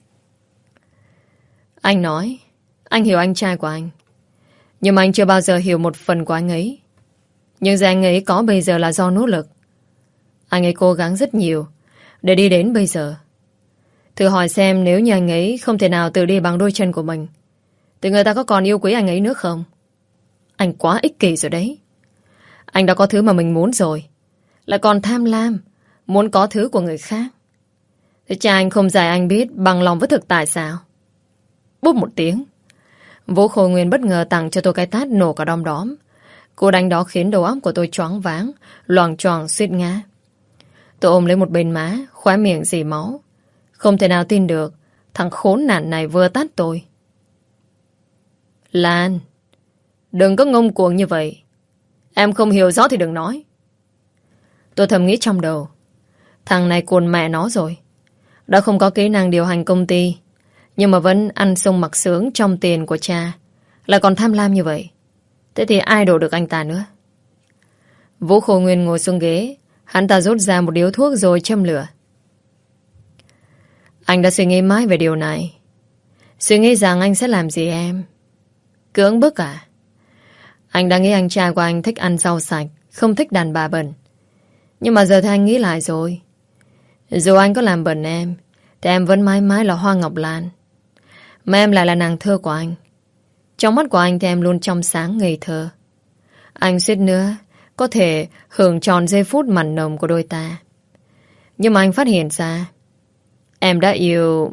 Anh nói anh hiểu anh trai của anh, nhưng mà anh chưa bao giờ hiểu một phần của anh ấy. Nhưng gì anh ấy có bây giờ là do nỗ lực. Anh ấy cố gắng rất nhiều để đi đến bây giờ. Thử hỏi xem nếu như anh ấy không thể nào tự đi bằng đôi chân của mình thì người ta có còn yêu quý anh ấy nữa không? Anh quá ích kỷ rồi đấy. Anh đã có thứ mà mình muốn rồi, lại còn tham lam muốn có thứ của người khác. Thế cha anh không dạy anh biết bằng lòng với thực tại sao? Búp một tiếng, Vũ Khôi Nguyên bất ngờ tặng cho tôi cái tát nổ cả đom đóm. Cô đánh đó khiến đầu óc của tôi choáng váng, loạng choạng suýt ngã. Tôi ôm lấy một bên má, khóe miệng rỉ máu. Không thể nào tin được thằng khốn nạn này vừa tát tôi. Lan, đừng có ngông cuồng như vậy. Em không hiểu rõ thì đừng nói. Tôi thầm nghĩ trong đầu, thằng này cuồn mẹ nó rồi. Đã không có kỹ năng điều hành công ty, nhưng mà vẫn ăn sung mặc sướng trong tiền của cha, lại còn tham lam như vậy. Thế thì ai đổ được anh ta nữa? Vũ Khôi Nguyên ngồi xuống ghế. Hắn ta rút ra một điếu thuốc rồi châm lửa. Anh đã suy nghĩ mãi về điều này. Suy nghĩ rằng anh sẽ làm gì em? Cưỡng bức à? Anh đã nghĩ anh trai của anh thích ăn rau sạch, không thích đàn bà bẩn. Nhưng mà giờ thì anh nghĩ lại rồi. Dù anh có làm bẩn em, thì em vẫn mãi mãi là Hoa Ngọc Lan. Mà em lại là nàng thơ của anh. Trong mắt của anh thì em luôn trong sáng ngây thơ. Anh suýt nữa có thể hưởng tròn giây phút mặn nồng của đôi ta. Nhưng mà anh phát hiện ra em đã yêu...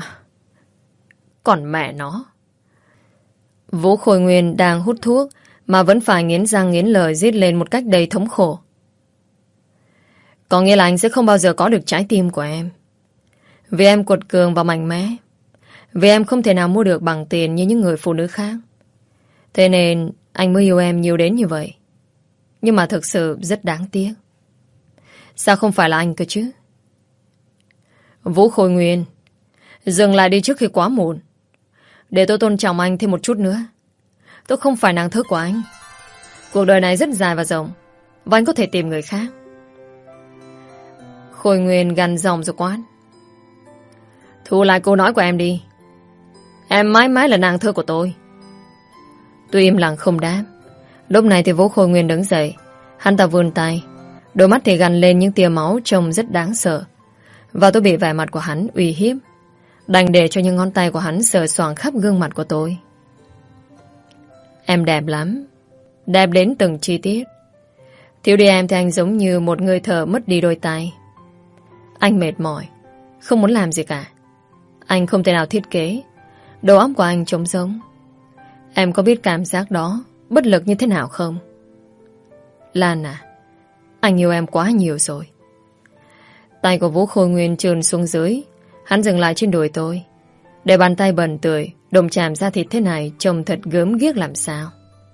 Còn mẹ nó. Vũ Khôi Nguyên đang hút thuốc mà vẫn phải nghiến răng nghiến lời rít lên một cách đầy thống khổ. Có nghĩa là anh sẽ không bao giờ có được trái tim của em. Vì em cuột cường và mạnh mẽ. Vì em không thể nào mua được bằng tiền như những người phụ nữ khác. Thế nên anh mới yêu em nhiều đến như vậy. Nhưng mà thực sự rất đáng tiếc. Sao không phải là anh cơ chứ? Vũ Khôi Nguyên, dừng lại đi trước khi quá muộn. Để tôi tôn trọng anh thêm một chút nữa. Tôi không phải nàng thơ của anh. Cuộc đời này rất dài và rộng, và anh có thể tìm người khác. Khôi Nguyên gằn giọng rồi quát. Thu lại câu nói của em đi. Em mãi mãi là nàng thơ của tôi. Tôi im lặng không đáp. Lúc này thì Vũ Khôi Nguyên đứng dậy. Hắn ta vươn tay, đôi mắt thì gằn lên những tia máu trông rất đáng sợ. Và tôi bị vẻ mặt của hắn uy hiếp, đành để cho những ngón tay của hắn sờ soạng khắp gương mặt của tôi. Em đẹp lắm, đẹp đến từng chi tiết. Thiếu đi em thì anh giống như một người thợ mất đi đôi tay. Anh mệt mỏi, không muốn làm gì cả. Anh không thể nào thiết kế. Đầu óc của anh trống rỗng. Em có biết cảm giác đó bất lực như thế nào không? Lan à, anh yêu em quá nhiều rồi. Tay của Vũ Khôi Nguyên trườn xuống dưới. Hắn dừng lại trên đùi tôi, để bàn tay bẩn tươi đụng chạm da thịt thế này trông thật gớm ghiếc làm sao.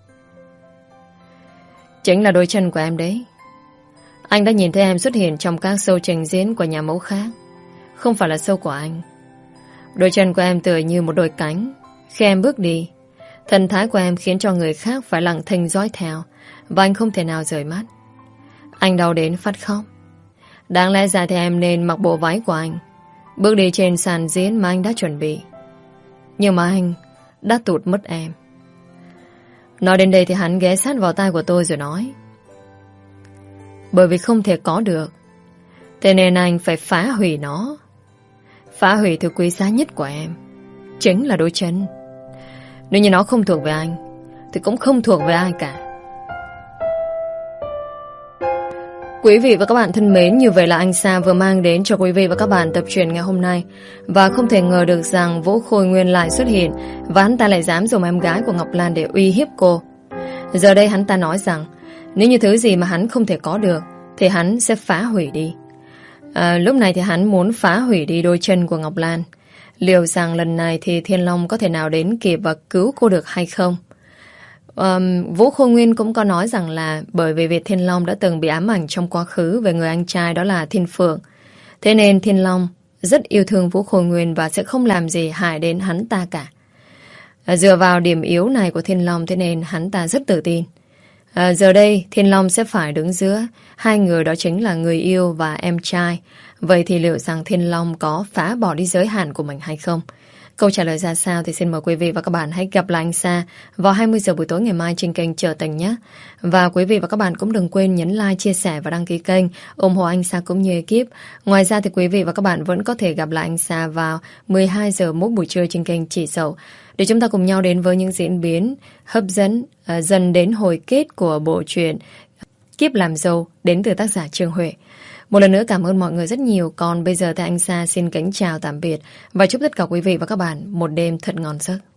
Chính là đôi chân của em đấy. Anh đã nhìn thấy em xuất hiện trong các show trình diễn của nhà mẫu khác, không phải là show của anh. Đôi chân của em tựa như một đôi cánh. Khi em bước đi, thần thái của em khiến cho người khác phải lặng thinh dõi theo, và anh không thể nào rời mắt. Anh đau đến phát khóc. Đáng lẽ ra thì em nên mặc bộ váy của anh, bước đi trên sàn diễn mà anh đã chuẩn bị. Nhưng mà anh đã tụt mất em. Nói đến đây thì hắn ghé sát vào tai của tôi rồi nói. Bởi vì không thể có được, thế nên anh phải phá hủy nó. Phá hủy thứ quý giá nhất của em, chính là đôi chân. Nếu như nó không thuộc về anh, thì cũng không thuộc về ai cả. Quý vị và các bạn thân mến, như vậy là anh Sa vừa mang đến cho quý vị và các bạn tập truyện ngày hôm nay. Và không thể ngờ được rằng Vũ Khôi Nguyên lại xuất hiện, và hắn ta lại dám dùng em gái của Ngọc Lan để uy hiếp cô. Giờ đây hắn ta nói rằng nếu như thứ gì mà hắn không thể có được thì hắn sẽ phá hủy đi. à, Lúc này thì hắn muốn phá hủy đi đôi chân của Ngọc Lan. Liệu rằng lần này thì Thiên Long có thể nào đến kịp và cứu cô được hay không? Um, Vũ Khôi Nguyên cũng có nói rằng là bởi vì Việt Thiên Long đã từng bị ám ảnh trong quá khứ về người anh trai đó là Thiên Phượng. Thế nên Thiên Long rất yêu thương Vũ Khôi Nguyên và sẽ không làm gì hại đến hắn ta cả. À, dựa vào điểm yếu này của Thiên Long, thế nên hắn ta rất tự tin. À, giờ đây Thiên Long sẽ phải đứng giữa hai người, đó chính là người yêu và em trai. Vậy thì liệu rằng Thiên Long có phá bỏ đi giới hạn của mình hay không? Câu trả lời ra sao thì xin mời quý vị và các bạn hãy gặp lại anh Sa vào hai mươi giờ buổi tối ngày mai trên kênh Trở Tình nhé. Và quý vị và các bạn cũng đừng quên nhấn like, chia sẻ và đăng ký kênh, ủng hộ anh Sa cũng như ekip. Ngoài ra thì quý vị và các bạn vẫn có thể gặp lại anh Sa vào mười hai giờ mỗi buổi trưa trên kênh Chỉ Sầu, để chúng ta cùng nhau đến với những diễn biến hấp dẫn uh, dần đến hồi kết của bộ truyện Kiếp Làm Dâu đến từ tác giả Trương Huệ. Một lần nữa cảm ơn mọi người rất nhiều. Còn bây giờ thì anh Sa xin kính chào tạm biệt và chúc tất cả quý vị và các bạn một đêm thật ngon giấc.